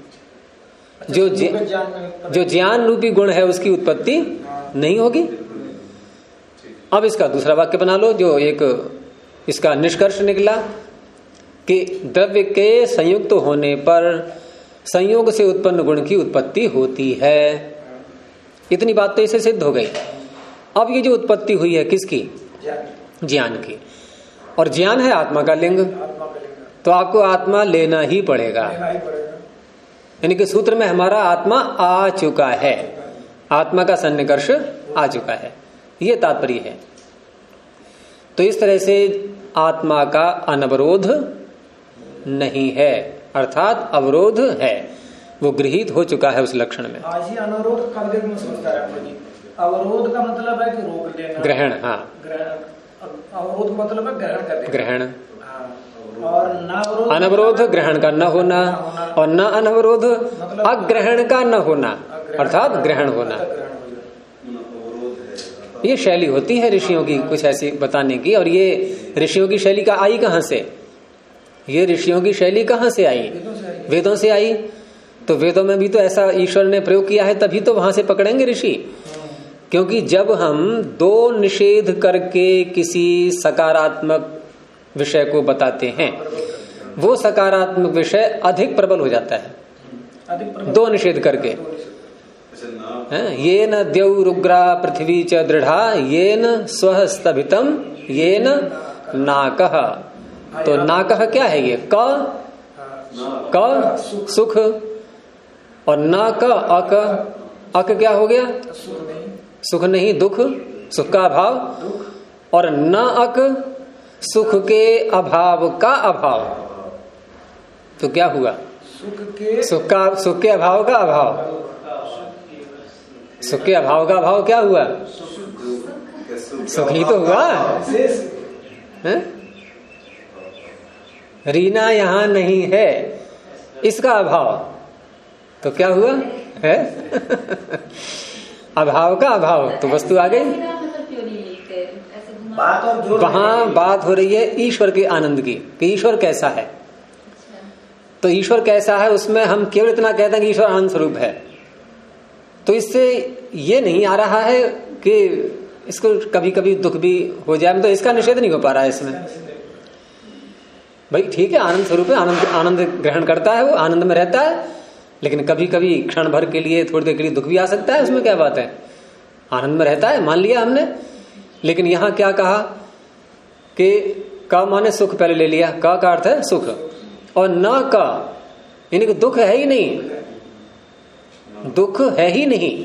जो ज्ञान रूपी गुण है उसकी उत्पत्ति नहीं होगी। अब इसका दूसरा वाक्य बना लो, जो एक इसका निष्कर्ष निकला कि द्रव्य के संयुक्त होने पर संयोग से उत्पन्न गुण की उत्पत्ति होती है। इतनी बात तो इसे सिद्ध हो गई। अब ये जो उत्पत्ति हुई है किसकी? ज्ञान की। और ज्ञान है आत्मा का लिंग, तो आपको आत्मा लेना ही पड़ेगा। यानी कि सूत्र में हमारा आत्मा आ चुका है, आत्मा का सन्निकर्ष आ चुका है, ये तात्पर्य है। तो इस तरह से आत्मा का अनवरोध नहीं है, अर्थात अवरोध है, वो गृहीत हो चुका है उस लक्षण में। आज ही अनवरोध का में समझता है। अवरोध का मतलब है कि रोक लेना, ग्रहण। हाँ, अवरोध का मतलब है ग्रहण कर लेना। ग्रहण। और अनवरोध ग्रहण का न होना, और न अनवरोध अग्रहण का न होना, अर्थात ग्रहण होना। ये शैली होती है ऋषियों की कुछ ऐसी बताने की। और ये ऋषियों की शैली का आई कहां से? ये ऋषियों की शैली कहां से आई? वेदों से आई। तो वेदों में भी तो ऐसा ईश्वर ने प्रयोग किया है, तभी तो वहां से पकड़ेंगे ऋषि। क्योंकि जब हम दो निषेध करके किसी सकारात्मक विषय को बताते हैं, वो सकारात्मक विषय अधिक प्रबल हो जाता है दो निषेध करके। ये न द्यौ रुग्रा पृथ्वी च दृढ़ा, ये न स्वः स्तभितम, ये न नाकः। तो नाकः क्या है? ये क सुख, और न क अक। अक क्या हो गया? सुख नहीं, दुख, सुख का अभाव। और न अक सुख के अभाव का अभाव। तो क्या हुआ? सुख के अभाव का अभाव। सुख के अभाव का अभाव क्या हुआ? सुख ही तो हुआ है? रीना यहां नहीं है, इसका अभाव। तो क्या हुआ है? अभाव का अभाव, तो वस्तु आ गई। वहां बात हो रही है ईश्वर के आनंद की, कि ईश्वर कैसा है। तो ईश्वर कैसा है उसमें हम केवल इतना कहते हैं कि ईश्वर आनंद स्वरूप है। तो इससे ये नहीं आ रहा है कि इसको कभी कभी दुख भी हो जाए, तो इसका निषेध नहीं हो पा रहा है इसमें। भाई ठीक है, आनंद स्वरूप है, आनंद ग्रहण करता है, वो आनंद में रहता है। लेकिन कभी कभी क्षण भर के लिए, थोड़ी देर के लिए दुख भी आ सकता है, उसमें क्या बात है? आनंद में रहता है, मान लिया हमने। लेकिन यहां क्या कहा कि का माने सुख पहले ले लिया, का अर्थ है सुख, और न का यानी कि दुख है ही नहीं, दुख है ही नहीं।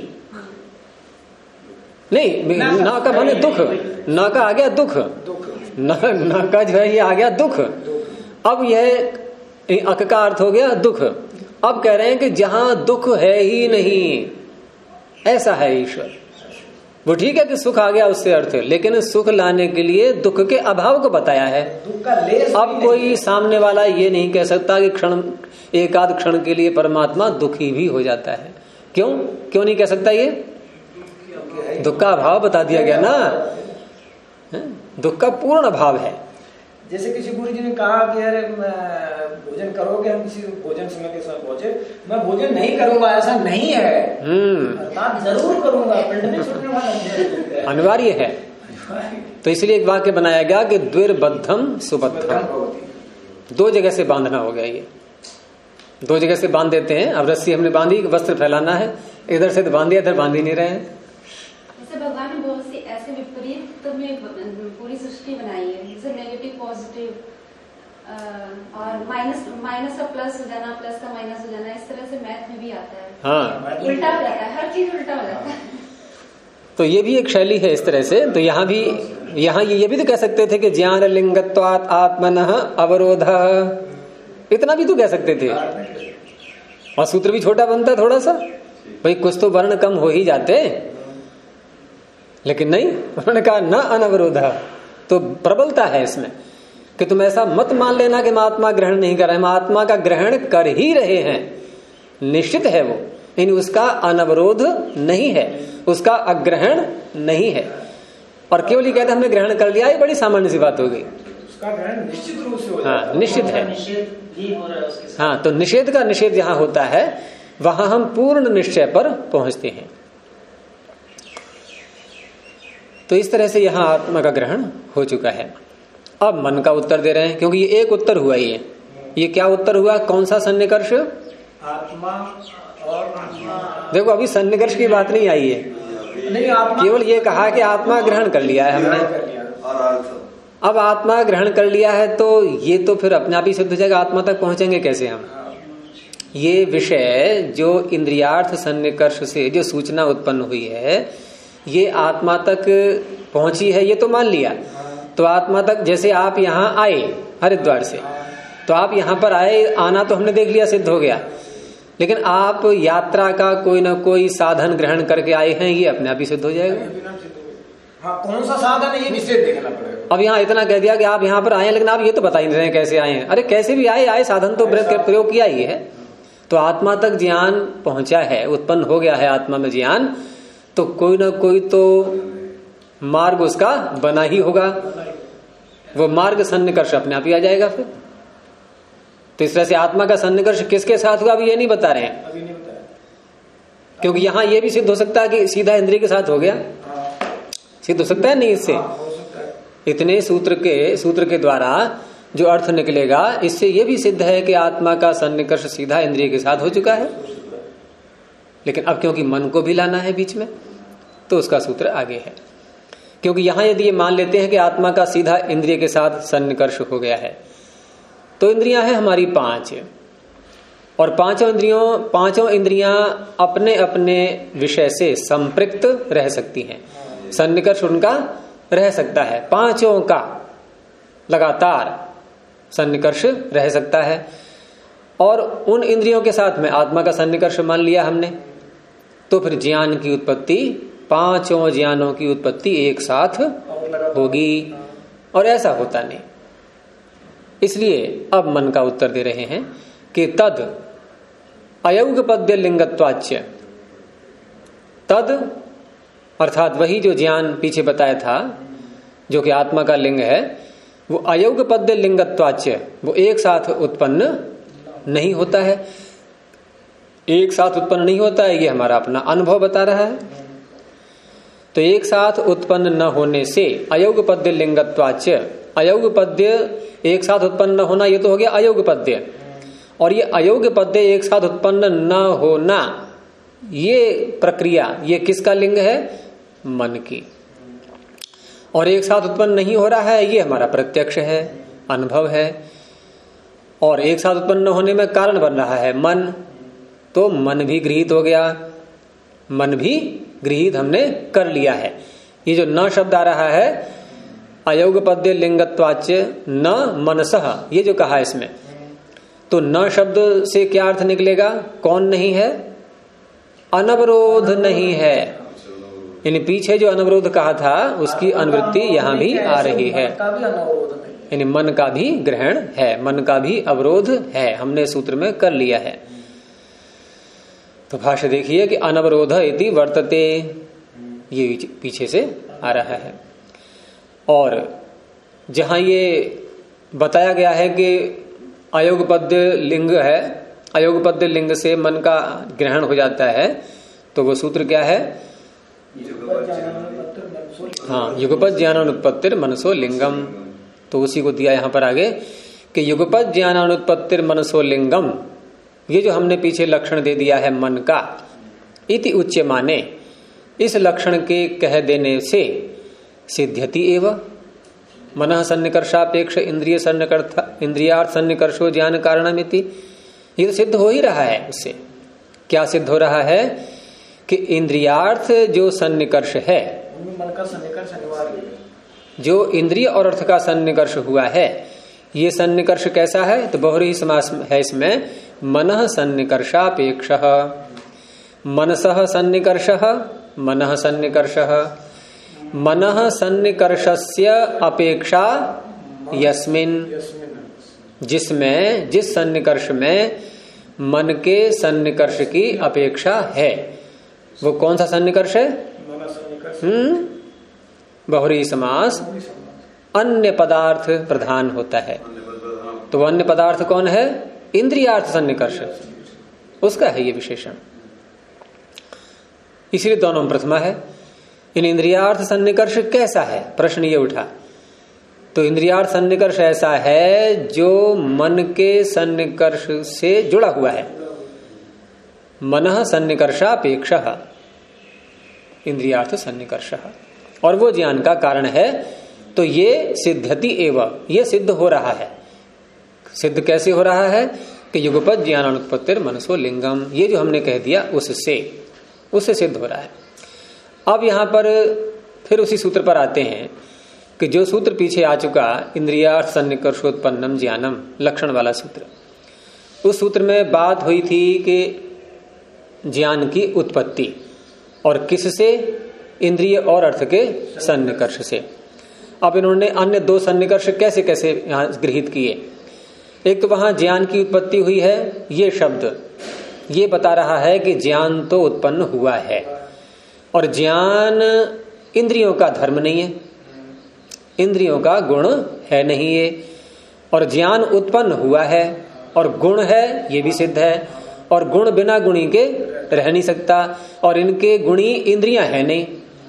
नहीं, ना का माने दुख, ना का आ गया दुख, ना का जो है ये आ गया दुख। अब यह अक का अर्थ हो गया दुख। अब कह रहे हैं कि जहां दुख है ही नहीं, ऐसा है ईश्वर। वो ठीक है कि सुख आ गया उससे अर्थ, लेकिन सुख लाने के लिए दुख के अभाव को बताया है। अब कोई सामने वाला ये नहीं कह सकता कि एक आध क्षण के लिए परमात्मा दुखी भी हो जाता है। क्यों नहीं कह सकता? ये दुख का अभाव बता दिया गया ना, दुख का पूर्ण अभाव है। जैसे किसी गुरु जी ने कहा कि अरे भोजन करोगे, हम किसी भोजन समय के साथ पहुंचे, मैं भोजन नहीं करूंगा, ऐसा नहीं है, अर्थात जरूर करूंगा, पिंड में छूटने वाला अनिवार्य है। तो इसलिए एक वाक्य बनाया गया कि द्विर्बद्धम सुबद्धम, दो जगह से बांधना हो गया। ये दो जगह से बांध देते हैं। अब रस्सी हमने बांधी, वस्त्र फैलाना है, इधर से तो बांध दिया, इधर बांध ही नहीं रहे हैं। भगवान ने बहुत सी ऐसे विपरीत में पूरी सृष्टि बनाई है, जैसे नेगेटिव पॉजिटिव और माइनस का प्लस हो जाना, प्लस का माइनस हो जाना, इस तरह से मैथ में भी आता है। हाँ, उल्टा हो जाता है, हर चीज उल्टा हो जाता है। तो ये भी एक शैली है इस तरह से। तो यहाँ ये भी तो कह सकते थे कि ज्ञान लिंगत्वात् आत्मनः अवरोध, इतना भी तो कह सकते थे, और सूत्र भी छोटा बनता थोड़ा सा। भाई कुछ तो वर्ण कम हो ही जाते, लेकिन नहीं, उन्होंने कहा न अनवरोध। तो प्रबलता है इसमें कि तुम ऐसा मत मान लेना कि हम आत्मा ग्रहण नहीं कर रहे, हम आत्मा का ग्रहण कर ही रहे हैं। निश्चित है वो, इन उसका अनवरोध नहीं है, उसका अग्रहण नहीं है। और केवल ये कहते हमने ग्रहण कर लिया, ये बड़ी सामान्य सी बात हो गई। उसका ग्रहण निश्चित रूप से हो जाता है। हाँ, निश्चित है। निषेध भी हो रहा है उसके साथ। हाँ, तो निषेध का निषेध जहां होता है वहां हम पूर्ण निश्चय पर पहुंचते हैं। तो इस तरह से यहां आत्मा का ग्रहण हो चुका है। अब मन का उत्तर दे रहे हैं, क्योंकि ये एक उत्तर हुआ ही है। ये क्या उत्तर हुआ, कौन सा सन्निकर्ष? आत्मा और आत्मा। देखो अभी सन्निकर्ष की बात नहीं आई है, नहीं, आत्मा केवल ये कहा कि आत्मा ग्रहण कर लिया है हमने। और अर्थ अब आत्मा ग्रहण कर लिया है तो ये तो फिर अपने आप ही सिद्ध हो जाएगा। आत्मा तक पहुंचेंगे कैसे हम? ये विषय जो इंद्रियार्थ सन्निकर्ष से जो सूचना उत्पन्न हुई है ये आत्मा तक पहुंची है, ये तो मान लिया। तो आत्मा तक, जैसे आप यहाँ आए हरिद्वार से, तो आप यहाँ पर आए, आना तो हमने देख लिया, सिद्ध हो गया। लेकिन आप यात्रा का कोई ना कोई साधन ग्रहण करके आए हैं, ये अपने आप ही सिद्ध हो जाएगा। हाँ, कौन सा साधन है ये निश्चित देखना पड़ेगा। अब यहाँ इतना कह दिया कि आप यहाँ पर आए हैं, लेकिन आप ये तो बता ही नहीं रहे कैसे आए हैं। अरे कैसे भी आए साधन तो प्रयोग किया ही है। तो आत्मा तक ज्ञान पहुंचा है, उत्पन्न हो गया है आत्मा में ज्ञान, तो कोई ना कोई तो मार्ग उसका बना ही होगा। वो मार्ग सन्निकर्ष अपने आप ही आ जाएगा फिर। तो इस तरह से आत्मा का सन्निकर्ष किसके साथ हुआ अभी ये नहीं बता रहे हैं, अभी नहीं बताया। क्योंकि यहाँ ये भी सिद्ध हो सकता है कि सीधा इंद्रिय के साथ हो गया, सिद्ध हो सकता है नहीं इससे। हो सकता है। इतने सूत्र के द्वारा जो अर्थ निकलेगा, इससे ये भी सिद्ध है कि आत्मा का सन्निकर्ष सीधा इंद्रिय के साथ हो चुका है। लेकिन अब क्योंकि मन को भी लाना है बीच में, तो उसका सूत्र आगे है। क्योंकि यहां यदि ये मान लेते हैं कि आत्मा का सीधा इंद्रिय के साथ सन्निकर्ष हो गया है, तो इंद्रियां हैं हमारी 5, और पांचों इंद्रियां अपने अपने विषय से संपृक्त रह सकती हैं। सन्निकर्ष उनका रह सकता है, पांचों का लगातार सन्निकर्ष रह सकता है। और उन इंद्रियों के साथ में आत्मा का सन्निकर्ष मान लिया हमने, तो फिर ज्ञान की उत्पत्ति, पांचों ज्ञानों की उत्पत्ति एक साथ होगी, और ऐसा होता नहीं। इसलिए अब मन का उत्तर दे रहे हैं कि तद अयौगपद्य लिंगत्वाच्य, तद अर्थात वही जो ज्ञान पीछे बताया था जो कि आत्मा का लिंग है, वो अयौगपद्य लिंगत्वाच्य, वो एक साथ उत्पन्न नहीं होता है। एक साथ उत्पन्न नहीं होता है, ये हमारा अपना अनुभव बता रहा है। तो एक साथ उत्पन्न न होने से अयौगपद्य लिंगत्वाच्य, अयौगपद्य एक साथ उत्पन्न न होना, ये तो हो गया अयौगपद्य। और ये अयौगपद्य एक साथ उत्पन्न न होना, ये प्रक्रिया ये किसका लिंग है? मन की। और एक साथ उत्पन्न नहीं हो रहा है, ये हमारा प्रत्यक्ष है, अनुभव है। और एक साथ उत्पन्न न होने में कारण बन रहा है मन, तो मन भी गृहीत हो गया, मन भी गृहीत हमने कर लिया है। ये जो न शब्द आ रहा है, अयौगपद्य लिंगत्वाच्य न मनसः, ये जो कहा इसमें, तो न शब्द से क्या अर्थ निकलेगा? कौन नहीं है? अनवरोध नहीं है। यानी पीछे जो अनवरोध कहा था उसकी अनुवृत्ति यहां भी आ रही है। यानी मन का भी ग्रहण है, मन का भी अवरोध है, हमने सूत्र में कर लिया है। तो भाष्य देखिए कि अनवरोध इति वर्तते, ये पीछे से आ रहा है। और जहां ये बताया गया है कि अयोगपद्य लिंग है, अयोगपद्य लिंग से मन का ग्रहण हो जाता है, तो वो सूत्र क्या है? हाँ, युगपद ज्ञानानुत्पत्तिर मनसो लिंगम। तो उसी को दिया यहां पर आगे कि युगपद ज्ञानानुत्पत्तिर मनसो लिंगम, ये जो हमने पीछे लक्षण दे दिया है मन का, इति उच्च माने, इस लक्षण के कह देने से सिद्ध्यति एव मनः सन्निकर्षापेक्ष इंद्रियार्थ सन्निकर्षो ज्ञान कारणमिति, ये तो सिद्ध हो ही रहा है। उससे क्या सिद्ध हो रहा है कि इंद्रियार्थ जो सन्निकर्ष है, मन का सन्निकर्ष अनिवार्य है। जो इंद्रिय और अर्थ का सन्निकर्ष हुआ है, ये सन्निकर्ष कैसा है? तो बहुव्रीहि समास है इसमें, मनः सन्निकर्षापेक्षः, मनसः सन्निकर्षः, मनः सन्निकर्षः, मनः सन्निकर्षस्य अपेक्षा यस्मिन्, जिसमें, जिस सन्निकर्ष में मन के सन्निकर्ष की अपेक्षा है। वो कौन सा सन्निकर्ष है? बहुरी समास अन्य पदार्थ प्रधान होता है। तो अन्य पदार्थ कौन है? इंद्रियार्थ सन्निकर्ष, उसका है ये विशेषण। इसलिए दोनों में प्रथमा है। इन इंद्रियार्थ सन्निकर्ष कैसा है, प्रश्न ये उठा। तो इंद्रियार्थ सन्निकर्ष ऐसा है जो मन के सन्निकर्ष से जुड़ा हुआ है। मनः सन्निकर्षापेक्षः इंद्रियार्थ सन्निकर्ष, और वो ज्ञान का कारण है। तो ये सिद्ध्यति एवं, ये सिद्ध हो रहा है। सिद्ध कैसे हो रहा है कि युगपद ज्ञानानुत्पत्तिर मनसो लिंगम, ये जो हमने कह दिया उससे सिद्ध हो रहा है। अब यहां पर फिर उसी सूत्र पर आते हैं कि जो सूत्र पीछे आ चुका, इंद्रियार्थ सन्निकर्षोत्पन्नम ज्ञानम, लक्षण वाला सूत्र, उस सूत्र में बात हुई थी कि ज्ञान की उत्पत्ति और किससे? इंद्रिय और अर्थ के सन्निकर्ष से। अब इन्होंने अन्य दो सन्निकर्ष कैसे कैसे यहां गृहीत किए। एक तो वहां ज्ञान की उत्पत्ति हुई है, ये शब्द ये बता रहा है कि ज्ञान तो उत्पन्न हुआ है, और ज्ञान इंद्रियों का धर्म नहीं है, इंद्रियों का गुण है नहीं ये, और ज्ञान उत्पन्न हुआ है और गुण है, ये भी सिद्ध है, और गुण बिना गुणी के रह नहीं सकता, और इनके गुणी इंद्रियां है नहीं।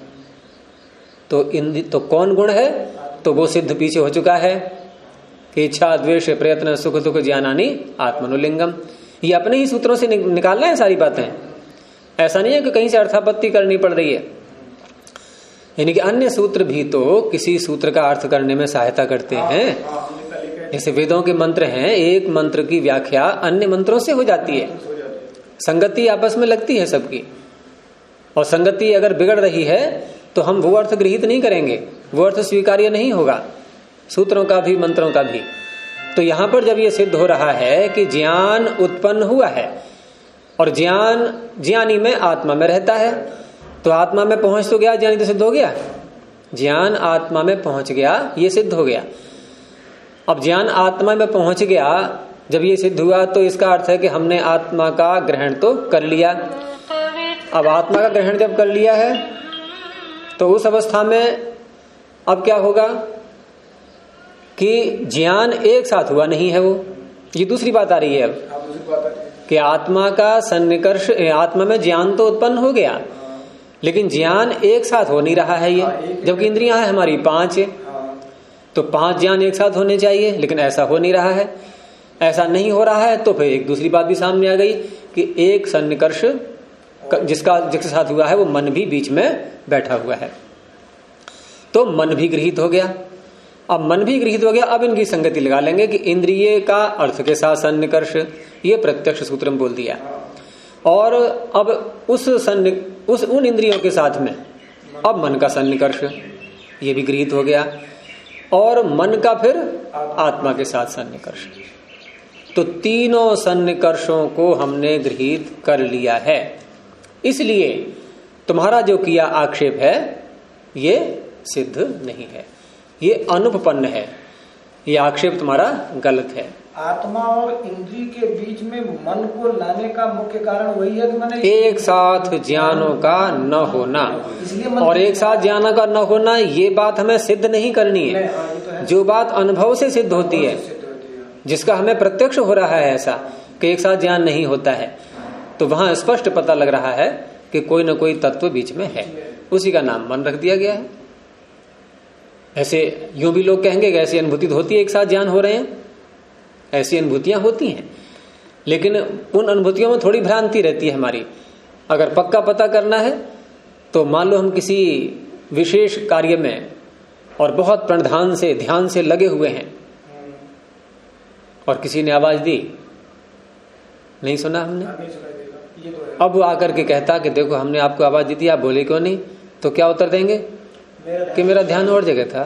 तो कौन गुण है? तो वो सिद्ध पीछे हो चुका है कि इच्छा द्वेष प्रयत्न सुख दुख ज्ञानानि आत्मनुलिंगम। ये अपने ही सूत्रों से निकालना है सारी बातें, ऐसा नहीं है कि कहीं से अर्थापत्ति करनी पड़ रही है। यानी कि अन्य सूत्र भी तो किसी सूत्र का अर्थ करने में सहायता करते हैं। जैसे वेदों के मंत्र हैं, एक मंत्र की व्याख्या अन्य मंत्रों से हो जाती है, संगति आपस में लगती है सबकी, और संगति अगर बिगड़ रही है तो हम वो अर्थ गृहीत नहीं करेंगे, वो अर्थ स्वीकार्य नहीं होगा, सूत्रों का भी मंत्रों का भी। तो यहां पर जब ये सिद्ध हो रहा है कि ज्ञान उत्पन्न हुआ है और ज्ञान ज्ञानी में आत्मा में रहता है, तो आत्मा में पहुंच तो गया, ज्ञानी तो सिद्ध हो गया। ज्ञान आत्मा में पहुंच गया, ये सिद्ध हो गया। अब ज्ञान आत्मा में पहुंच गया, जब ये सिद्ध हुआ तो इसका अर्थ है कि हमने आत्मा का ग्रहण तो कर लिया। अब आत्मा का ग्रहण जब कर लिया है तो उस अवस्था में अब क्या होगा कि ज्ञान एक साथ हुआ नहीं है। वो ये दूसरी बात आ रही है अब कि आत्मा का सन्निकर्ष, आत्मा में ज्ञान तो उत्पन्न हो गया, लेकिन ज्ञान एक साथ हो नहीं रहा है ये, जबकि इंद्रियां हैं हमारी 5, तो 5 ज्ञान एक साथ होने चाहिए, लेकिन ऐसा हो नहीं रहा है। ऐसा नहीं हो रहा है तो फिर एक दूसरी बात भी सामने आ गई कि एक सन्निकर्ष जिसके साथ हुआ है वो मन भी बीच में बैठा हुआ है, तो मन भी गृहीत हो गया। अब मन भी गृहीत हो गया, अब इनकी संगति लगा लेंगे कि इंद्रिय का अर्थ के साथ सन्निकर्ष, ये प्रत्यक्ष सूत्र में बोल दिया, और अब उन इंद्रियों के साथ में अब मन का सन्निकर्ष, ये भी गृहीत हो गया, और मन का फिर आत्मा के साथ सन्निकर्ष। तो तीनों सन्निकर्षों को हमने गृहीत कर लिया है। इसलिए तुम्हारा जो किया आक्षेप है ये सिद्ध नहीं है, ये अनुपपन्न है, ये आक्षेप तुम्हारा गलत है। आत्मा और इंद्रिय के बीच में मन को लाने का मुख्य कारण वही है कि मैंने एक साथ ज्ञानों का न होना, और एक साथ ज्ञानों का न होना, ये बात हमें सिद्ध नहीं करनी है। जो बात अनुभव से सिद्ध होती है, जिसका हमें प्रत्यक्ष हो रहा है ऐसा कि एक साथ ज्ञान नहीं होता है, तो वहां स्पष्ट पता लग रहा है कि कोई न कोई तत्व बीच में है, उसी का नाम मन रख दिया गया है। ऐसे यूं भी लोग कहेंगे कि ऐसी अनुभूति होती है एक साथ ज्ञान हो रहे हैं, ऐसी अनुभूतियां होती हैं, लेकिन उन अनुभूतियों में थोड़ी भ्रांति रहती है हमारी। अगर पक्का पता करना है तो मान लो हम किसी विशेष कार्य में और बहुत प्रणधान से ध्यान से लगे हुए हैं, और किसी ने आवाज दी, नहीं सुना हमने, अब वो आकर के कहता कि देखो हमने आपको आवाज दी थी, आप बोले क्यों नहीं, तो क्या उत्तर देंगे कि मेरा ध्यान और जगह था।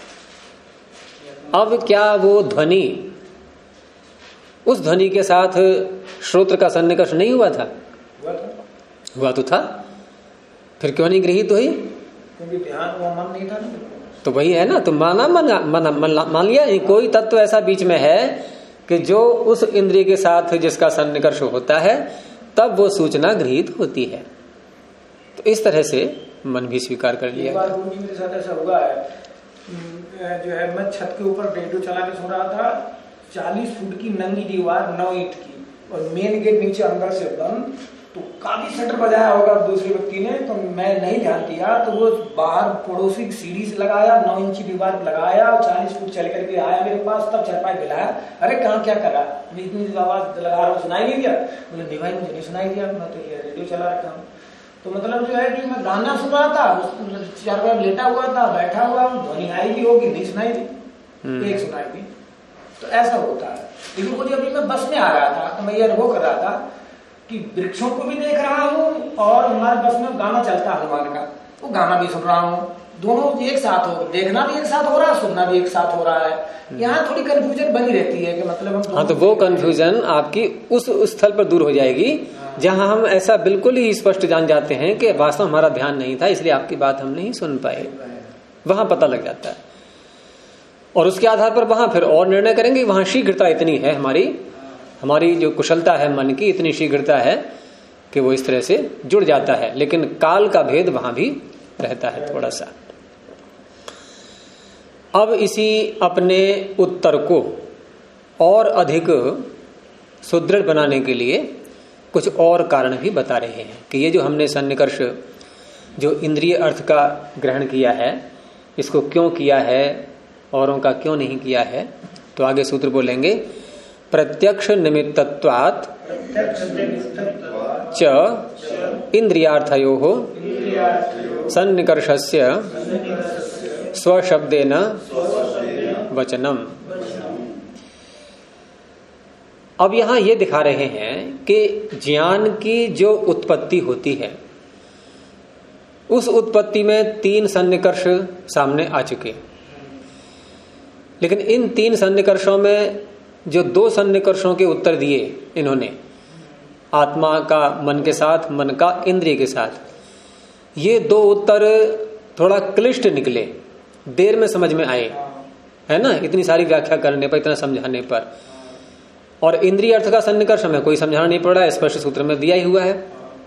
अब क्या वो ध्वनि, उस ध्वनि के साथ श्रोत्र का सन्निकर्ष नहीं हुआ था? हुआ तो था, फिर क्यों नहीं गृहीत हुई? क्योंकि ध्यान वो मन नहीं था ना। तो वही है ना, तो मान लिया कोई तत्व ऐसा बीच में है कि जो उस इंद्रिय के साथ जिसका सन्निकर्ष होता है तब वो सूचना गृहीत होती है। तो इस तरह से मन भी स्वीकार कर लिया। मेरे साथ ऐसा हुआ है, जो है मैं छत के ऊपर रेडियो चला के सो रहा था, 40 फुट की नंगी दीवार 9 ईंट की और मेन गेट नीचे अंदर से बंद, तो काफी शटर बजाया होगा दूसरे व्यक्ति ने, तो मैं नहीं ध्यान दिया, तो वो बाहर पड़ोसी की सीढ़ी से लगाया, 9 इंची दीवार लगाया और 40 फुट चल करके आया मेरे पास, तब चरपाई दिलाया। अरे कहाँ क्या करा, मैं इतनी आवाज लगा रहा हूँ, सुनाई नहीं दिया? बोले नहीं भाई मुझे नहीं सुनाई दिया, मैं तो ये रेडियो चला रखा हूँ। तो मतलब जो है कि मैं गाना सुन रहा था, 4 बार लेटा हुआ था, बैठा हुआ हूँ, ध्वनि आई भी होगी, नहीं सुनाई दी, एक सुनाई दी। तो ऐसा होता है। लेकिन मुझे अभी मैं बस में आ रहा था तो मैं ये अनुभव कर रहा था कि वृक्षों को भी देख रहा हूँ और हमारे बस में गाना चलता है हनुमान का, वो गाना भी सुन रहा हूँ, दोनों एक साथ हो, देखना भी एक साथ हो रहा है, सुनना भी एक साथ हो रहा है। यहाँ थोड़ी कंफ्यूजन बनी रहती है कि मतलब हाँ, तो वो कंफ्यूजन आपकी उस स्थल पर दूर हो जाएगी जहां हम ऐसा बिल्कुल ही स्पष्ट जान जाते हैं कि वास्तव हमारा ध्यान नहीं था, इसलिए आपकी बात हम नहीं सुन पाए। वहां पता लग जाता है और उसके आधार पर वहां फिर और निर्णय करेंगे। वहां शीघ्रता इतनी है, हमारी जो कुशलता है मन की, इतनी शीघ्रता है कि वो इस तरह से जुड़ जाता है। लेकिन काल का भेद वहां भी रहता है थोड़ा सा। अब इसी अपने उत्तर को और अधिक सुदृढ़ बनाने के लिए कुछ और कारण भी बता रहे हैं कि ये जो हमने सन्निकर्ष जो इंद्रिय अर्थ का ग्रहण किया है, इसको क्यों किया है, औरों का क्यों नहीं किया है। तो आगे सूत्र बोलेंगे, प्रत्यक्ष निमित्तत्वात् च इंद्रियार्थयोः सन्निकर्षस्य स्वशब्देन वचनम। अब यहां ये दिखा रहे हैं कि ज्ञान की जो उत्पत्ति होती है उस उत्पत्ति में 3 सन्निकर्ष सामने आ चुके, लेकिन इन 3 सन्निकर्षों में जो 2 सन्निकर्षों के उत्तर दिए इन्होंने, आत्मा का मन के साथ, मन का इंद्रिय के साथ, ये 2 उत्तर थोड़ा क्लिष्ट निकले, देर में समझ में आए, है ना, इतनी सारी व्याख्या करने पर, इतना समझाने पर। और इंद्रिय अर्थ का सन्निकर्ष हमें कोई समझाना नहीं पड़ रहा है, स्पष्ट सूत्र में दिया ही हुआ है।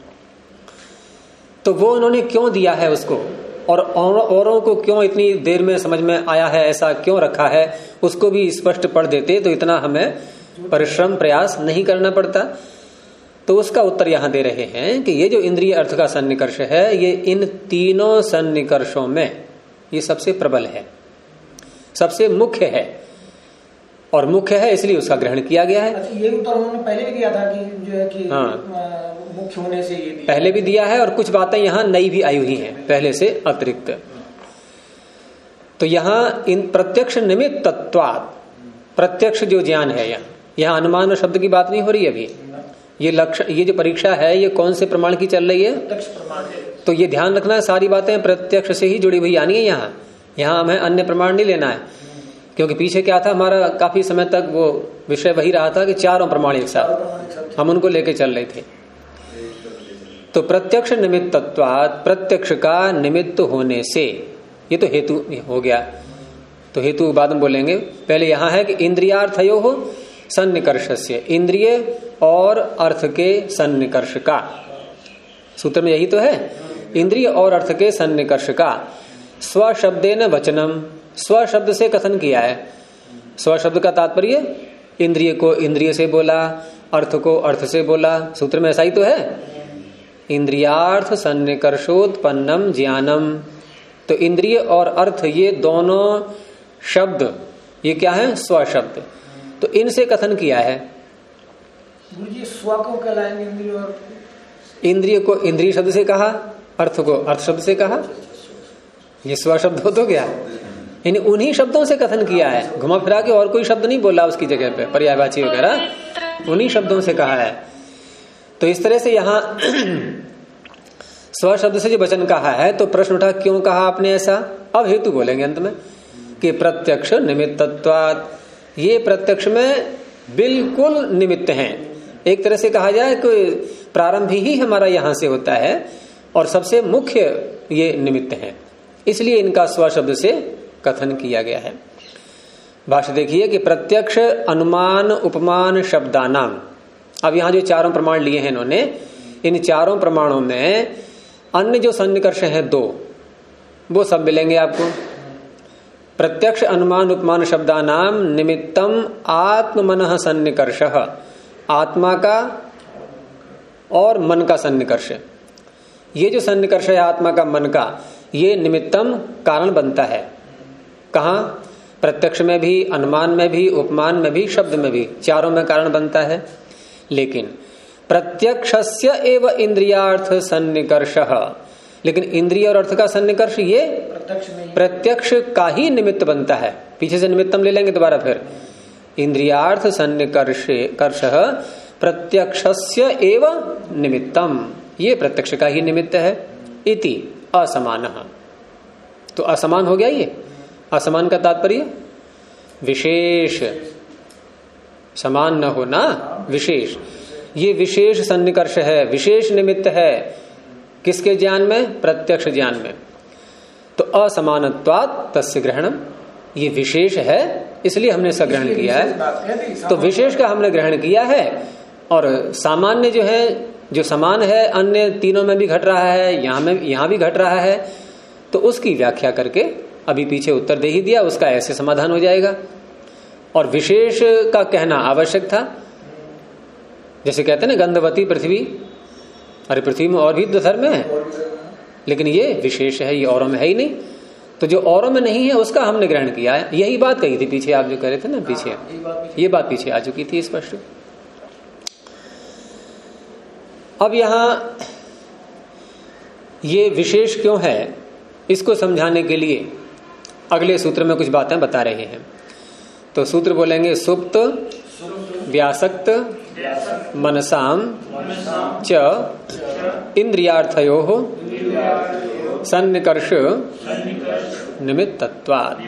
तो वो उन्होंने क्यों दिया है उसको, और औरों को क्यों इतनी देर में समझ में आया है, ऐसा क्यों रखा है, उसको भी स्पष्ट पढ़ देते तो इतना हमें परिश्रम प्रयास नहीं करना पड़ता। तो उसका उत्तर यहां दे रहे हैं कि ये जो इंद्रिय अर्थ का सन्निकर्ष है, ये इन तीनों सन्निकर्षों में ये सबसे प्रबल है, सबसे मुख्य है, और मुख्य है इसलिए उसका ग्रहण किया गया है। अच्छा, ये उत्तर उन्होंने पहले भी दिया था कि जो है कि मुख्य होने से ये दिया, पहले भी दिया है, और कुछ बातें यहां नई भी आई हुई हैं पहले से अतिरिक्त। तो यहां इन प्रत्यक्ष निमित्त तत्वात्, प्रत्यक्ष जो ज्ञान है, यहां अनुमान और शब्द की बात नहीं हो रही अभी। ये लक्ष्य, ये जो परीक्षा है, ये कौन से प्रमाण की चल रही है? प्रत्यक्ष प्रमाण है। तो ये ध्यान रखना है, सारी बातें प्रत्यक्ष से ही जुड़ी हुई आनी है। यहाँ हमें अन्य प्रमाण नहीं लेना है, क्योंकि पीछे क्या था हमारा, काफी समय तक वो विषय वही रहा था कि 4 प्रमाण एक साथ, हम उनको लेके चल रहे थे। तो प्रत्यक्ष निमित्तत्वात्, प्रत्यक्ष का निमित्त होने से, ये तो हेतु हो गया। तो हेतु बाद में बोलेंगे, पहले यहां है कि इंद्रियार्थयोः सन्निकर्षस्य, इंद्रिय और अर्थ के सन्निकर्ष का, सूत्र में यही तो है, इंद्रिय और अर्थ के सन्निकर्ष का स्वशब्देन वचनम, स्वशब्द से कथन किया है। स्वशब्द का तात्पर्य इंद्रिय को इंद्रिय से बोला, अर्थ को अर्थ से बोला, सूत्र में ऐसा ही तो है। इंद्रियार्थ सन्निकर्षोत्पन्नम ज्ञानम, तो इंद्रिय और अर्थ ये दोनों शब्द, ये क्या है? स्वशब्द। तो इनसे कथन किया है। गुरुजी स्व को कहलाएंगे इंद्रिय, और इंद्रिय को इंद्रिय शब्द से कहा, अर्थ को अर्थ शब्द से कहा, ये स्व शब्द हो तो गया। यानी उन्हीं शब्दों से कथन किया है, घुमा फिरा के और कोई शब्द नहीं बोला उसकी जगह पे, पर्यायवाची वगैरह, उन्हीं शब्दों से कहा है। तो इस तरह से यहाँ स्व शब्द से जो वचन कहा है, तो प्रश्न उठा क्यों कहा आपने ऐसा? अब हेतु बोलेंगे अंत में कि प्रत्यक्ष निमित्तत्वात्, ये प्रत्यक्ष में बिल्कुल निमित्त हैं। एक तरह से कहा जाए कि प्रारंभ ही हमारा यहां से होता है और सबसे मुख्य ये निमित्त हैं, इसलिए इनका स्व शब्द से कथन किया गया है। भाष्य देखिए कि प्रत्यक्ष अनुमान उपमान शब्दानाम, अब यहां जो चारों प्रमाण लिए हैं इन्होंने, इन चारों प्रमाणों में अन्य जो सन्निकर्ष हैं दो, वो सब मिलेंगे आपको। प्रत्यक्ष अनुमान उपमान शब्दानाम निमित्तम आत्ममनः सन्निकर्ष, आत्मा का और मन का सन्निकर्ष। ये जो सन्निकर्ष है आत्मा का मन का, ये निमित्तम कारण बनता है। कहां? प्रत्यक्ष में भी, अनुमान में भी, उपमान में भी, शब्द में भी, चारों में कारण बनता है। लेकिन प्रत्यक्षस्य एव इंद्रियार्थ सन्निकर्षः, लेकिन इंद्रिय और अर्थ का सन्निकर्ष ये प्रत्यक्ष का ही निमित्त बनता है। पीछे से निमित्तम ले लेंगे दोबारा फिर। इंद्रियार्थ सन्निकर्षः प्रत्यक्षस्य एव निमित्तम, ये प्रत्यक्ष का ही निमित्त है। इति असमानः, तो असमान हो गया ये। असमान का तात्पर्य विशेष, समान न होना, विशेष। ये विशेष सन्निकर्ष है, विशेष निमित्त है। किसके ज्ञान में? प्रत्यक्ष ज्ञान में। तो असमानत्वात् तस्य ग्रहणम, ये विशेष है इसलिए हमने इसका ग्रहण किया है। तो विशेष का हमने ग्रहण किया है, और सामान्य जो है, जो समान है, अन्य तीनों में भी घट रहा है, यहां भी घट रहा है, तो उसकी व्याख्या करके अभी पीछे उत्तर दे ही दिया, उसका ऐसे समाधान हो जाएगा। और विशेष का कहना आवश्यक था। जैसे कहते हैं ना गंधवती पृथ्वी, अरे पृथ्वी में और भी तो धर्म है, लेकिन ये विशेष है, ये औरों में है ही नहीं। तो जो औरों में नहीं है उसका हमने ग्रहण किया है। यही बात कही थी पीछे, आप जो कह रहे थे ना पीछे, ये बात पीछे आ चुकी थी स्पष्ट। अब यहां ये विशेष क्यों है, इसको समझाने के लिए अगले सूत्र में कुछ बातें बता रहे हैं। तो सूत्र बोलेंगे सुप्त व्यासक्त मनसाम च इंद्रियार्थयोः सन्निकर्ष निमित्तत्वात्।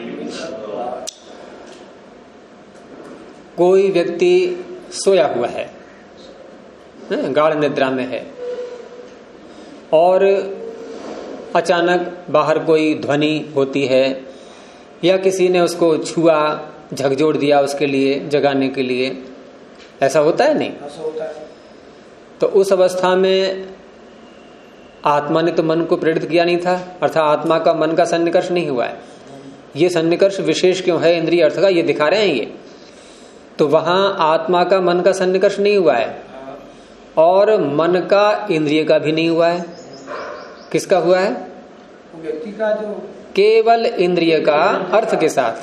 कोई व्यक्ति सोया हुआ है, गाढ़ निद्रा में है, और अचानक बाहर कोई ध्वनि होती है, या किसी ने उसको छुआ, झकझोर दिया उसके लिए, जगाने के लिए। ऐसा होता है नहीं? ऐसा होता है। तो उस अवस्था में आत्मा ने तो मन को प्रेरित किया नहीं था, अर्थात आत्मा का मन का सन्निकर्ष नहीं हुआ है। ये सन्निकर्ष विशेष क्यों है इंद्रिय अर्थ का, ये दिखा रहे हैं ये। तो वहां आत्मा का मन का सन्निकर्ष नहीं हुआ है, और मन का इंद्रिय का भी नहीं हुआ है। किसका हुआ है? व्यक्ति का, जो केवल इंद्रिय का अर्थ के साथ।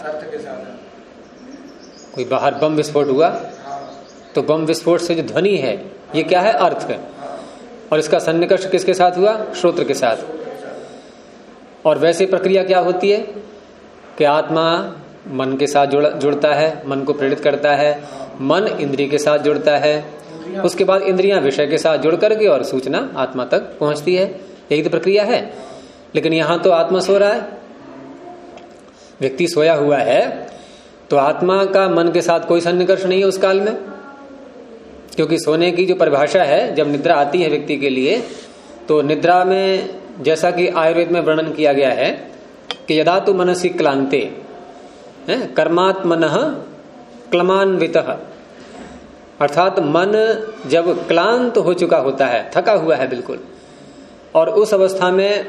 कोई बाहर बम विस्फोट हुआ, तो बम विस्फोट से जो ध्वनि है ये क्या है? अर्थ है। और इसका सन्निकर्ष किसके साथ हुआ? श्रोत्र के साथ। और वैसे प्रक्रिया क्या होती है कि आत्मा मन के साथ जुड़ता है, मन को प्रेरित करता है, मन इंद्रिय के साथ जुड़ता है, उसके बाद इंद्रियां विषय के साथ जुड़ करके और सूचना आत्मा तक पहुंचती है। यही तो प्रक्रिया है। लेकिन यहां तो आत्मा सो रहा है, व्यक्ति सोया हुआ है, तो आत्मा का मन के साथ कोई सन्निकर्ष नहीं है उस काल में। क्योंकि सोने की जो परिभाषा है, जब निद्रा आती है व्यक्ति के लिए, तो निद्रा में जैसा कि आयुर्वेद में वर्णन किया गया है कि यदा तु मनसि क्लांते कर्मात्मनः क्लमान्वितः, अर्थात मन जब क्लांत हो चुका होता है, थका हुआ है बिल्कुल, और उस अवस्था में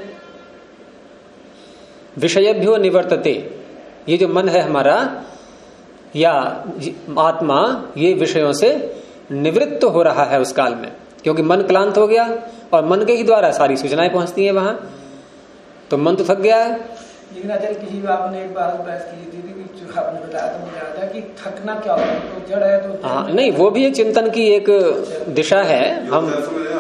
विषयभ्यो निवर्तते, ये जो मन है हमारा या आत्मा, ये विषयों से निवृत्त हो रहा है उस काल में। क्योंकि मन क्लांत हो गया, और मन के ही द्वारा सारी सूचनाएं पहुंचती हैं वहां, तो मन तो थक गया है। लेकिन आचार्य किसी भी आपने एक बार बहस की थी कि जो आपने बताया था, मुझे याद है कि थकना क्या होता है, तो जड़ है तो हाँ, नहीं, वो भी एक चिंतन की एक दिशा है। हम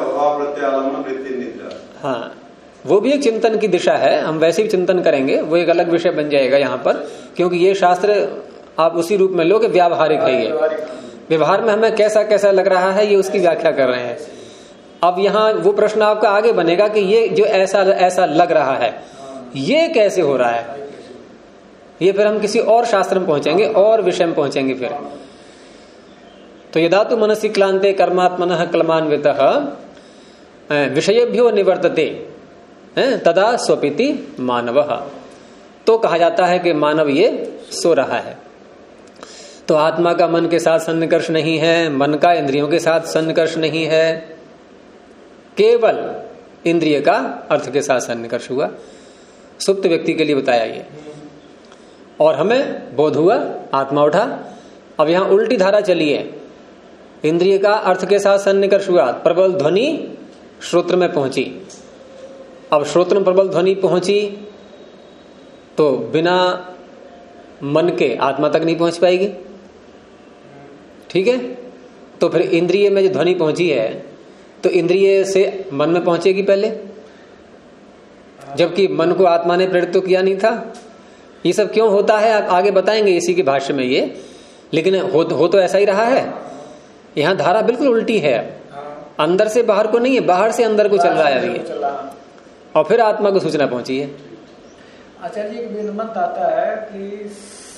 हाँ, वो भी एक चिंतन की दिशा है, हम वैसे भी चिंतन करेंगे, वो एक अलग विषय बन जाएगा यहाँ पर। क्योंकि ये शास्त्र आप उसी रूप में लो कि व्यावहारिक है, ये व्यवहार में हमें कैसा कैसा लग रहा है, ये उसकी व्याख्या कर रहे हैं। अब यहाँ वो प्रश्न आपका आगे बनेगा कि ये जो ऐसा ऐसा लग रहा है, ये कैसे हो रहा है, ये फिर हम किसी और शास्त्र में पहुंचेंगे और विषय में पहुंचेंगे फिर। तो यदा तु मनसि क्लांते कर्मात्मनः क्लमान्वितः विषयेभ्यो निवर्तते तदा स्वपिति मानवः, तो कहा जाता है कि मानव ये सो रहा है। तो आत्मा का मन के साथ सन्निकर्ष नहीं है, मन का इंद्रियों के साथ सन्निकर्ष नहीं है, केवल इंद्रिय का अर्थ के साथ सन्निकर्ष हुआ। सुप्त व्यक्ति के लिए बताया ये, और हमें बोध हुआ, आत्मा उठा। अब यहां उल्टी धारा चली है, इंद्रिय का अर्थ के साथ सन्निकर्ष हुआ, प्रबल ध्वनि श्रोत्र में पहुंची। अब श्रोत्र में प्रबल ध्वनि पहुंची तो बिना मन के आत्मा तक नहीं पहुंच पाएगी, ठीक है। तो फिर इंद्रिय में जो ध्वनि पहुंची है तो इंद्रिय से मन में पहुंचेगी पहले, जबकि मन को आत्मा ने प्रेरित तो किया नहीं था। ये सब क्यों होता है आप आगे बताएंगे इसी के भाष्य में ये, लेकिन हो तो ऐसा ही रहा है। यहां धारा बिल्कुल उल्टी है, अंदर से बाहर को नहीं है, बाहर से अंदर को चल रहा है अभी, और फिर आत्मा को सूचना पहुंची है। आचार्य जी एक मत आता है कि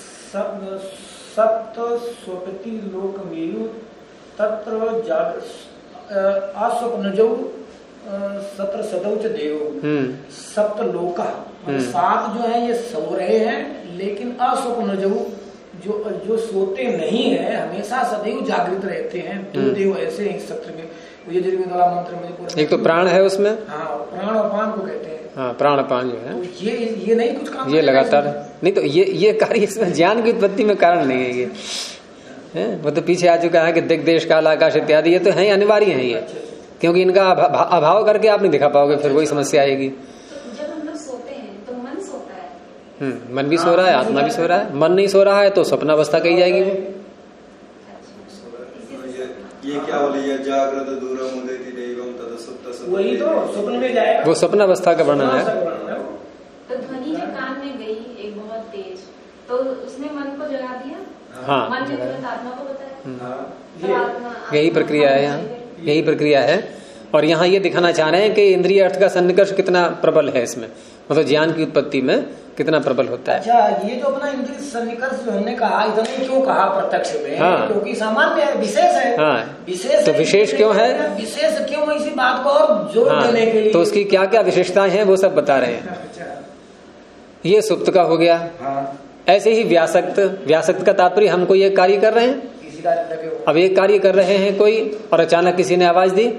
सप्त स्वपति लोक मेरु तत्र आस्वप्नजौ सत्र सदौच देव। सप्त लोका, 7 जो है ये सो रहे हैं, लेकिन अस्वप्नजौ जो सोते नहीं है, हमेशा सदैव जागृत रहते हैं। 2 देव ऐसे हैं इस सत्र में, यजुर्वेद मंत्र में पूरा। एक तो प्राण है उसमें, हाँ, प्राण और पान को कहते हैं। हाँ, प्राण पान जो है, तो ये नहीं कुछ काम, ये लगातार नहीं, तो ये कार्य इसमें ज्ञान की उत्पत्ति में कारण नहीं है ये है। वो तो पीछे आ चुका है कि दिग देश काल आकाश इत्यादि, ये तो है अनिवार्य है ये, क्योंकि इनका अभाव करके आप नहीं दिखा पाओगे, फिर वही समस्या आएगी। तो जब हम लोग सोते हैं तो मन सोता है, मन भी सो रहा है, आत्मा भी सो रहा है। मन नहीं सो रहा है तो स्वप्नावस्था कही जाएगी वो। ये क्या बोले, जागृत दूरम उदयति दैवम तद सुप्त, वही तो स्वप्न में जाएगा, वो स्वप्नावस्था का वर्णन है। तो ध्वनि जो कान में गई एक बहुत तेज, तो उसने मन को जगा दिया। हाँ, मन ने तुरंत आत्मा को बताया। यही प्रक्रिया है यहाँ, यही प्रक्रिया है। और यहाँ ये दिखाना चाह रहे हैं कि इंद्रिय अर्थ का सन्निकर्ष कितना प्रबल है इसमें, मतलब ज्ञान की उत्पत्ति में कितना प्रबल होता है। अच्छा, ये जो अपना इंद्रिय सन्निकर्ष जो हमने कहा, इतने क्यों कहा प्रत्यक्ष में? हाँ, क्योंकि सामान्य है, विशेष है। हाँ, विशेष तो विशेष क्यों है? विशेष क्यों, इसी बात को और जोर देने के लिए। तो उसकी क्या क्या विशेषताएं हैं वो सब बता रहे हैं। ये सुप्त का हो गया। ऐसे ही व्यासक्त का तात्पर्य हम कोई एक कार्य कर रहे हैं, अब एक कार्य कर रहे हैं कोई, और अचानक किसी ने आवाज दी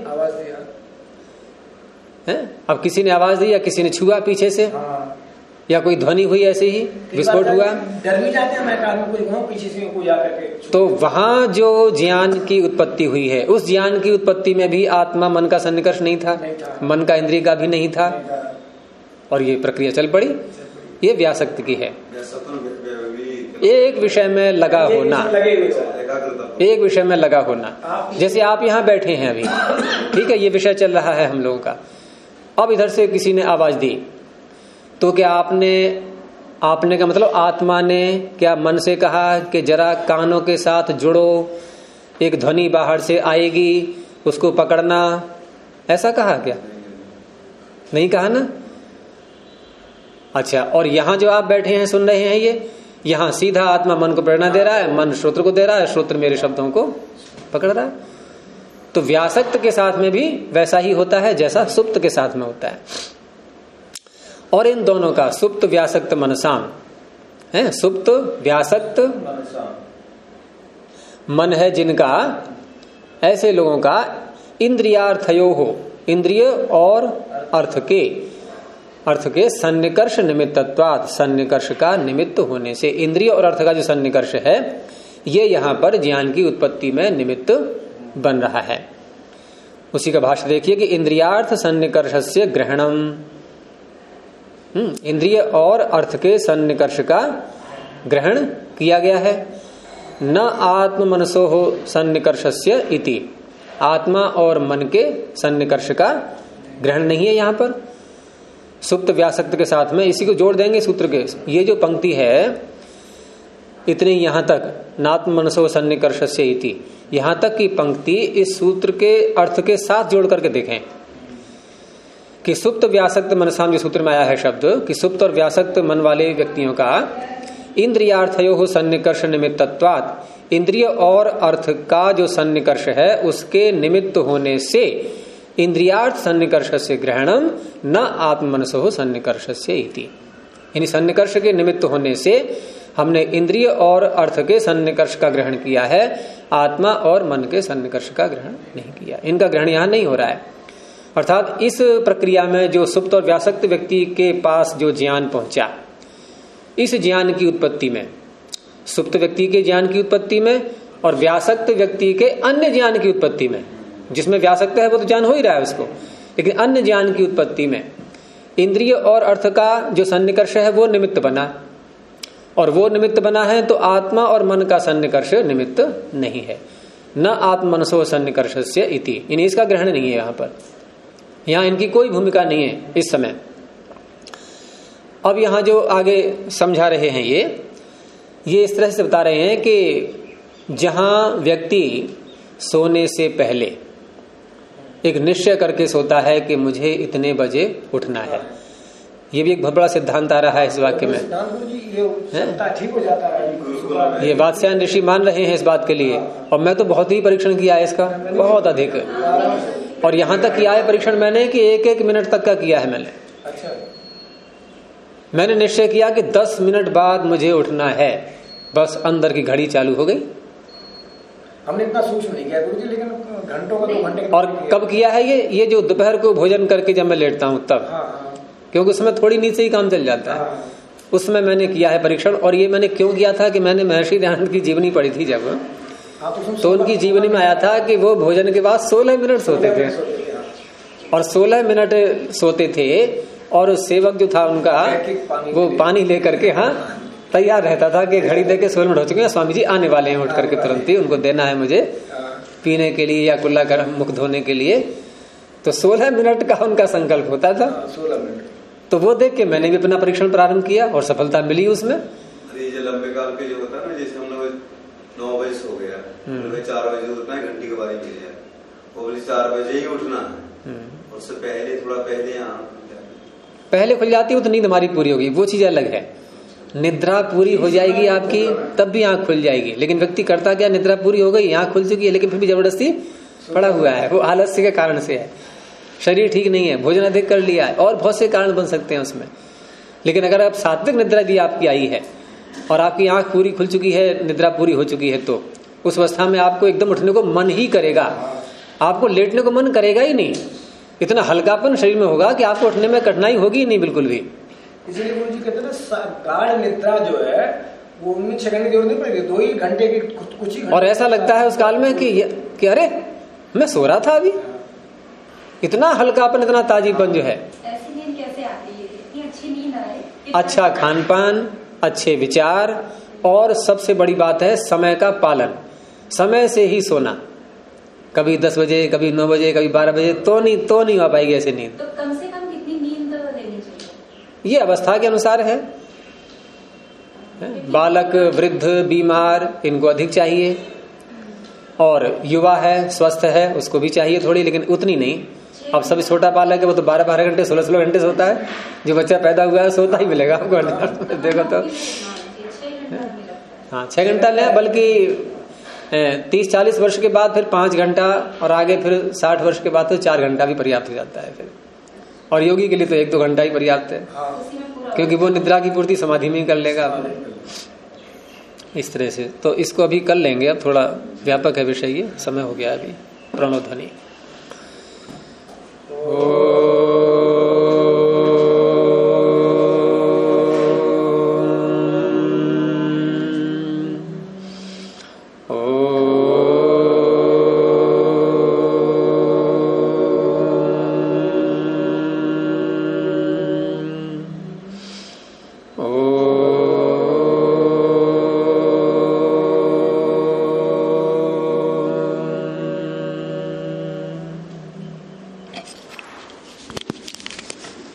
है, अब किसी ने आवाज दी या किसी ने छुआ पीछे से, या कोई ध्वनि हुई, ऐसे ही विस्फोट हुआ, डर भी जाते हैं, मैं कार में कोई कहूं पीछे से कोई आकर के, तो वहां जो ज्ञान की उत्पत्ति हुई है, उस ज्ञान की उत्पत्ति में भी आत्मा मन का सन्निकर्ष नहीं था, मन का इंद्रिय का भी नहीं था, और ये प्रक्रिया चल पड़ी। ये व्यासक्त की है। एक विषय में लगा होना, एक विषय में लगा होना। जैसे आप यहाँ बैठे हैं अभी, ठीक है, ये विषय चल रहा है हम लोगों का। अब इधर से किसी ने आवाज दी, तो क्या आपने का मतलब आत्मा ने क्या मन से कहा कि जरा कानों के साथ जुड़ो, एक ध्वनि बाहर से आएगी, उसको पकड़ना, ऐसा कहा क्या? नहीं कहा ना। अच्छा, और यहां जो आप बैठे हैं सुन रहे हैं, ये यहां सीधा आत्मा मन को प्रेरणा दे रहा है, मन श्रोत्र को दे रहा है, श्रोत्र मेरे शब्दों को पकड़ रहा है। तो व्यासक्त के साथ में भी वैसा ही होता है जैसा सुप्त के साथ में होता है। और इन दोनों का सुप्त व्यासक्त मनसाम है, सुप्त व्यासक्त मन है जिनका, ऐसे लोगों का इंद्रियार्थयो हो, इंद्रिय और अर्थ के सन्निकर्ष निमित्तत्वात्, सन्निकर्ष का निमित्त होने से, इंद्रिय और अर्थ का जो सन्निकर्ष है ये यहां पर ज्ञान की उत्पत्ति में निमित्त बन रहा है। उसी का भाष्य देखिए कि इंद्रियार्थ सन्निकर्षस्य ग्रहणम, इंद्रिय और अर्थ के सन्निकर्ष का ग्रहण किया गया है। न आत्म मनसो हो सन्निकर्षस्य इति, आत्मा और मन के सन्निकर्ष का ग्रहण नहीं है यहाँ पर। सुप्त व्यासक्त के साथ में इसी को जोड़ देंगे सूत्र के। ये जो पंक्ति है इतनी यहां तक, नात्म मनसो सन्निकर्षस्य इति, यहां तक की पंक्ति इस सूत्र के अर्थ के साथ जोड़ करके देखें कि सुप्त व्यासक्त मनसाम, जो सूत्र में आया है शब्द कि सुप्त और व्यासक्त मन वाले व्यक्तियों का इंद्रियार्थयो हो सन्निकर्ष निमित्तत्वात्, इंद्रिय और अर्थ का जो सन्निकर्ष है उसके निमित्त होने से इंद्रियार्थ सन्निकर्ष से ग्रहणम न आत्मनसो सन्निकर्ष से इति, यानी सन्निकर्ष के निमित्त होने से हमने इंद्रिय और अर्थ के सन्निकर्ष का ग्रहण किया है, आत्मा और मन के सन्निकर्ष का ग्रहण नहीं किया। इनका ग्रहण यहां नहीं हो रहा है। अर्थात इस प्रक्रिया में जो सुप्त और व्यासक्त व्यक्ति के पास जो ज्ञान पहुंचा, इस ज्ञान की उत्पत्ति में, सुप्त व्यक्ति के ज्ञान की उत्पत्ति में और व्यासक्त व्यक्ति के अन्य ज्ञान की उत्पत्ति में, जिसमें व्यासक्त है वो तो ज्ञान हो ही रहा है उसको, लेकिन अन्य ज्ञान की उत्पत्ति में इंद्रिय और अर्थ का जो सन्निकर्ष है वो निमित्त बना, और वो निमित्त बना है तो आत्मा और मन का सन्निकर्ष निमित्त नहीं है। न आत्मनसो सन्निकर्षस्य इति, इन्हें इसका ग्रहण नहीं है यहाँ पर, यहाँ इनकी कोई भूमिका नहीं है इस समय। अब यहाँ जो आगे समझा रहे हैं ये इस तरह से बता रहे हैं कि जहां व्यक्ति सोने से पहले एक निश्चय करके सोता है कि मुझे इतने बजे उठना है, ये भी एक बहुत बड़ा सिद्धांत आ रहा है इस वाक्य में। ठीक हो जाता है, ये वात्स्यायन ऋषि मान रहे हैं इस बात के लिए, और मैं तो बहुत ही परीक्षण किया है इसका, बहुत अधिक, और यहां तक किया है परीक्षण मैंने कि 1-1 मिनट तक का किया है मैंने। अच्छा, मैंने निश्चय किया कि 10 मिनट बाद मुझे उठना है, बस अंदर की घड़ी चालू हो गई। हमने इतना सूक्ष्म नहीं किया गुरुजी, लेकिन घंटों का 2 घंटे। और कब किया है ये जो दोपहर को भोजन करके जब मैं लेटता हूं तब, क्योंकि उसमें थोड़ी नींद से ही काम चल जाता है, उसमें मैंने किया है परीक्षण। और ये मैंने क्यों किया था कि मैंने महर्षि दयानंद की जीवनी पढ़ी थी जब, तो उनकी जीवनी में आया था कि वो भोजन के बाद 16 मिनट सोते थे, और 16 मिनट सोते थे, और सेवक जो था उनका वो पानी लेकर के तैयार रहता था कि घड़ी देके 16 मिनट हो चुके हैं, स्वामी जी आने वाले हैं, उठ करके तुरंत ही उनको देना है मुझे पीने के लिए या कुल्ला कर मुख धोने के लिए। तो 16 मिनट का उनका संकल्प होता था, 16 मिनट। तो वो देख के मैंने भी अपना परीक्षण प्रारंभ किया और सफलता मिली उसमें। ये जो लंबे काल के जो होता है ना, जैसे हम लोग 9 बजे सो गया, 4 बजे उठना है, घंटी के बारी मिल जाए, और 4 बजे ही उठना है, उससे पहले थोड़ा पहले खुल जाती हो तो नींद हमारी पूरी होगी, वो चीज अलग है। निद्रा पूरी हो जाएगी आपकी तब भी आंख खुल जाएगी, लेकिन व्यक्ति करता क्या, निद्रा पूरी हो गई, आंख खुल चुकी है, लेकिन फिर भी जबरदस्ती पड़ा हुआ है, वो आलस्य के कारण से है, शरीर ठीक नहीं है, भोजन अधिक कर लिया है, और बहुत से कारण बन सकते हैं उसमें। लेकिन अगर आप सात्विक निद्रा भी आपकी आई है और आपकी आंख पूरी खुल चुकी है, निद्रा पूरी हो चुकी है, तो उस अवस्था में आपको एकदम उठने को मन ही करेगा, आपको लेटने को मन करेगा ही नहीं। इतना हल्कापन शरीर में होगा कि आपको उठने में कठिनाई होगी ही नहीं बिल्कुल भी। इसलिए गुरु जी कहते हैं ना, गाढ़ निद्रा जो है वो उनमें 6 घंटे की जरूरत नहीं पड़ेगी, 2 ही घंटे की कुछ ही। और ऐसा लगता है उस काल में कि अरे मैं सो रहा था अभी, इतना हल्कापन, इतना ताजीपन जो है। ऐसी नींद कैसे आती है, इतनी अच्छी नींद आए, अच्छा खान पान, अच्छे विचार, और सबसे बड़ी बात है समय का पालन, समय से ही सोना, कभी 10 बजे, कभी 9 बजे, कभी 12 बजे, तो नहीं हो पाएगी ऐसी नींद। तो कम से कम कितनी नींद लेनी चाहिए? ये अवस्था के अनुसार है, बालक, वृद्ध, बीमार, इनको अधिक चाहिए, और युवा है, स्वस्थ है, उसको भी चाहिए थोड़ी, लेकिन उतनी नहीं। अब सभी छोटा बालक है वो तो 12-12 घंटे, 16-16 घंटे सोता है, जो बच्चा पैदा हुआ है सोता ही मिलेगा आपको। देखो तो 6 घंटा ले, बल्कि 30-40 वर्ष के बाद फिर 5 घंटा, और आगे फिर 60 वर्ष के बाद तो 4 घंटा भी पर्याप्त हो जाता है फिर। और योगी के लिए तो 1-2 घंटा ही पर्याप्त है, क्योंकि वो निद्रा की पूर्ति समाधि में ही कर लेगा अपने। इस तरह से तो इसको अभी कर लेंगे, अब थोड़ा व्यापक है विषय, ये समय हो गया अभी। प्रणव ध्वनि।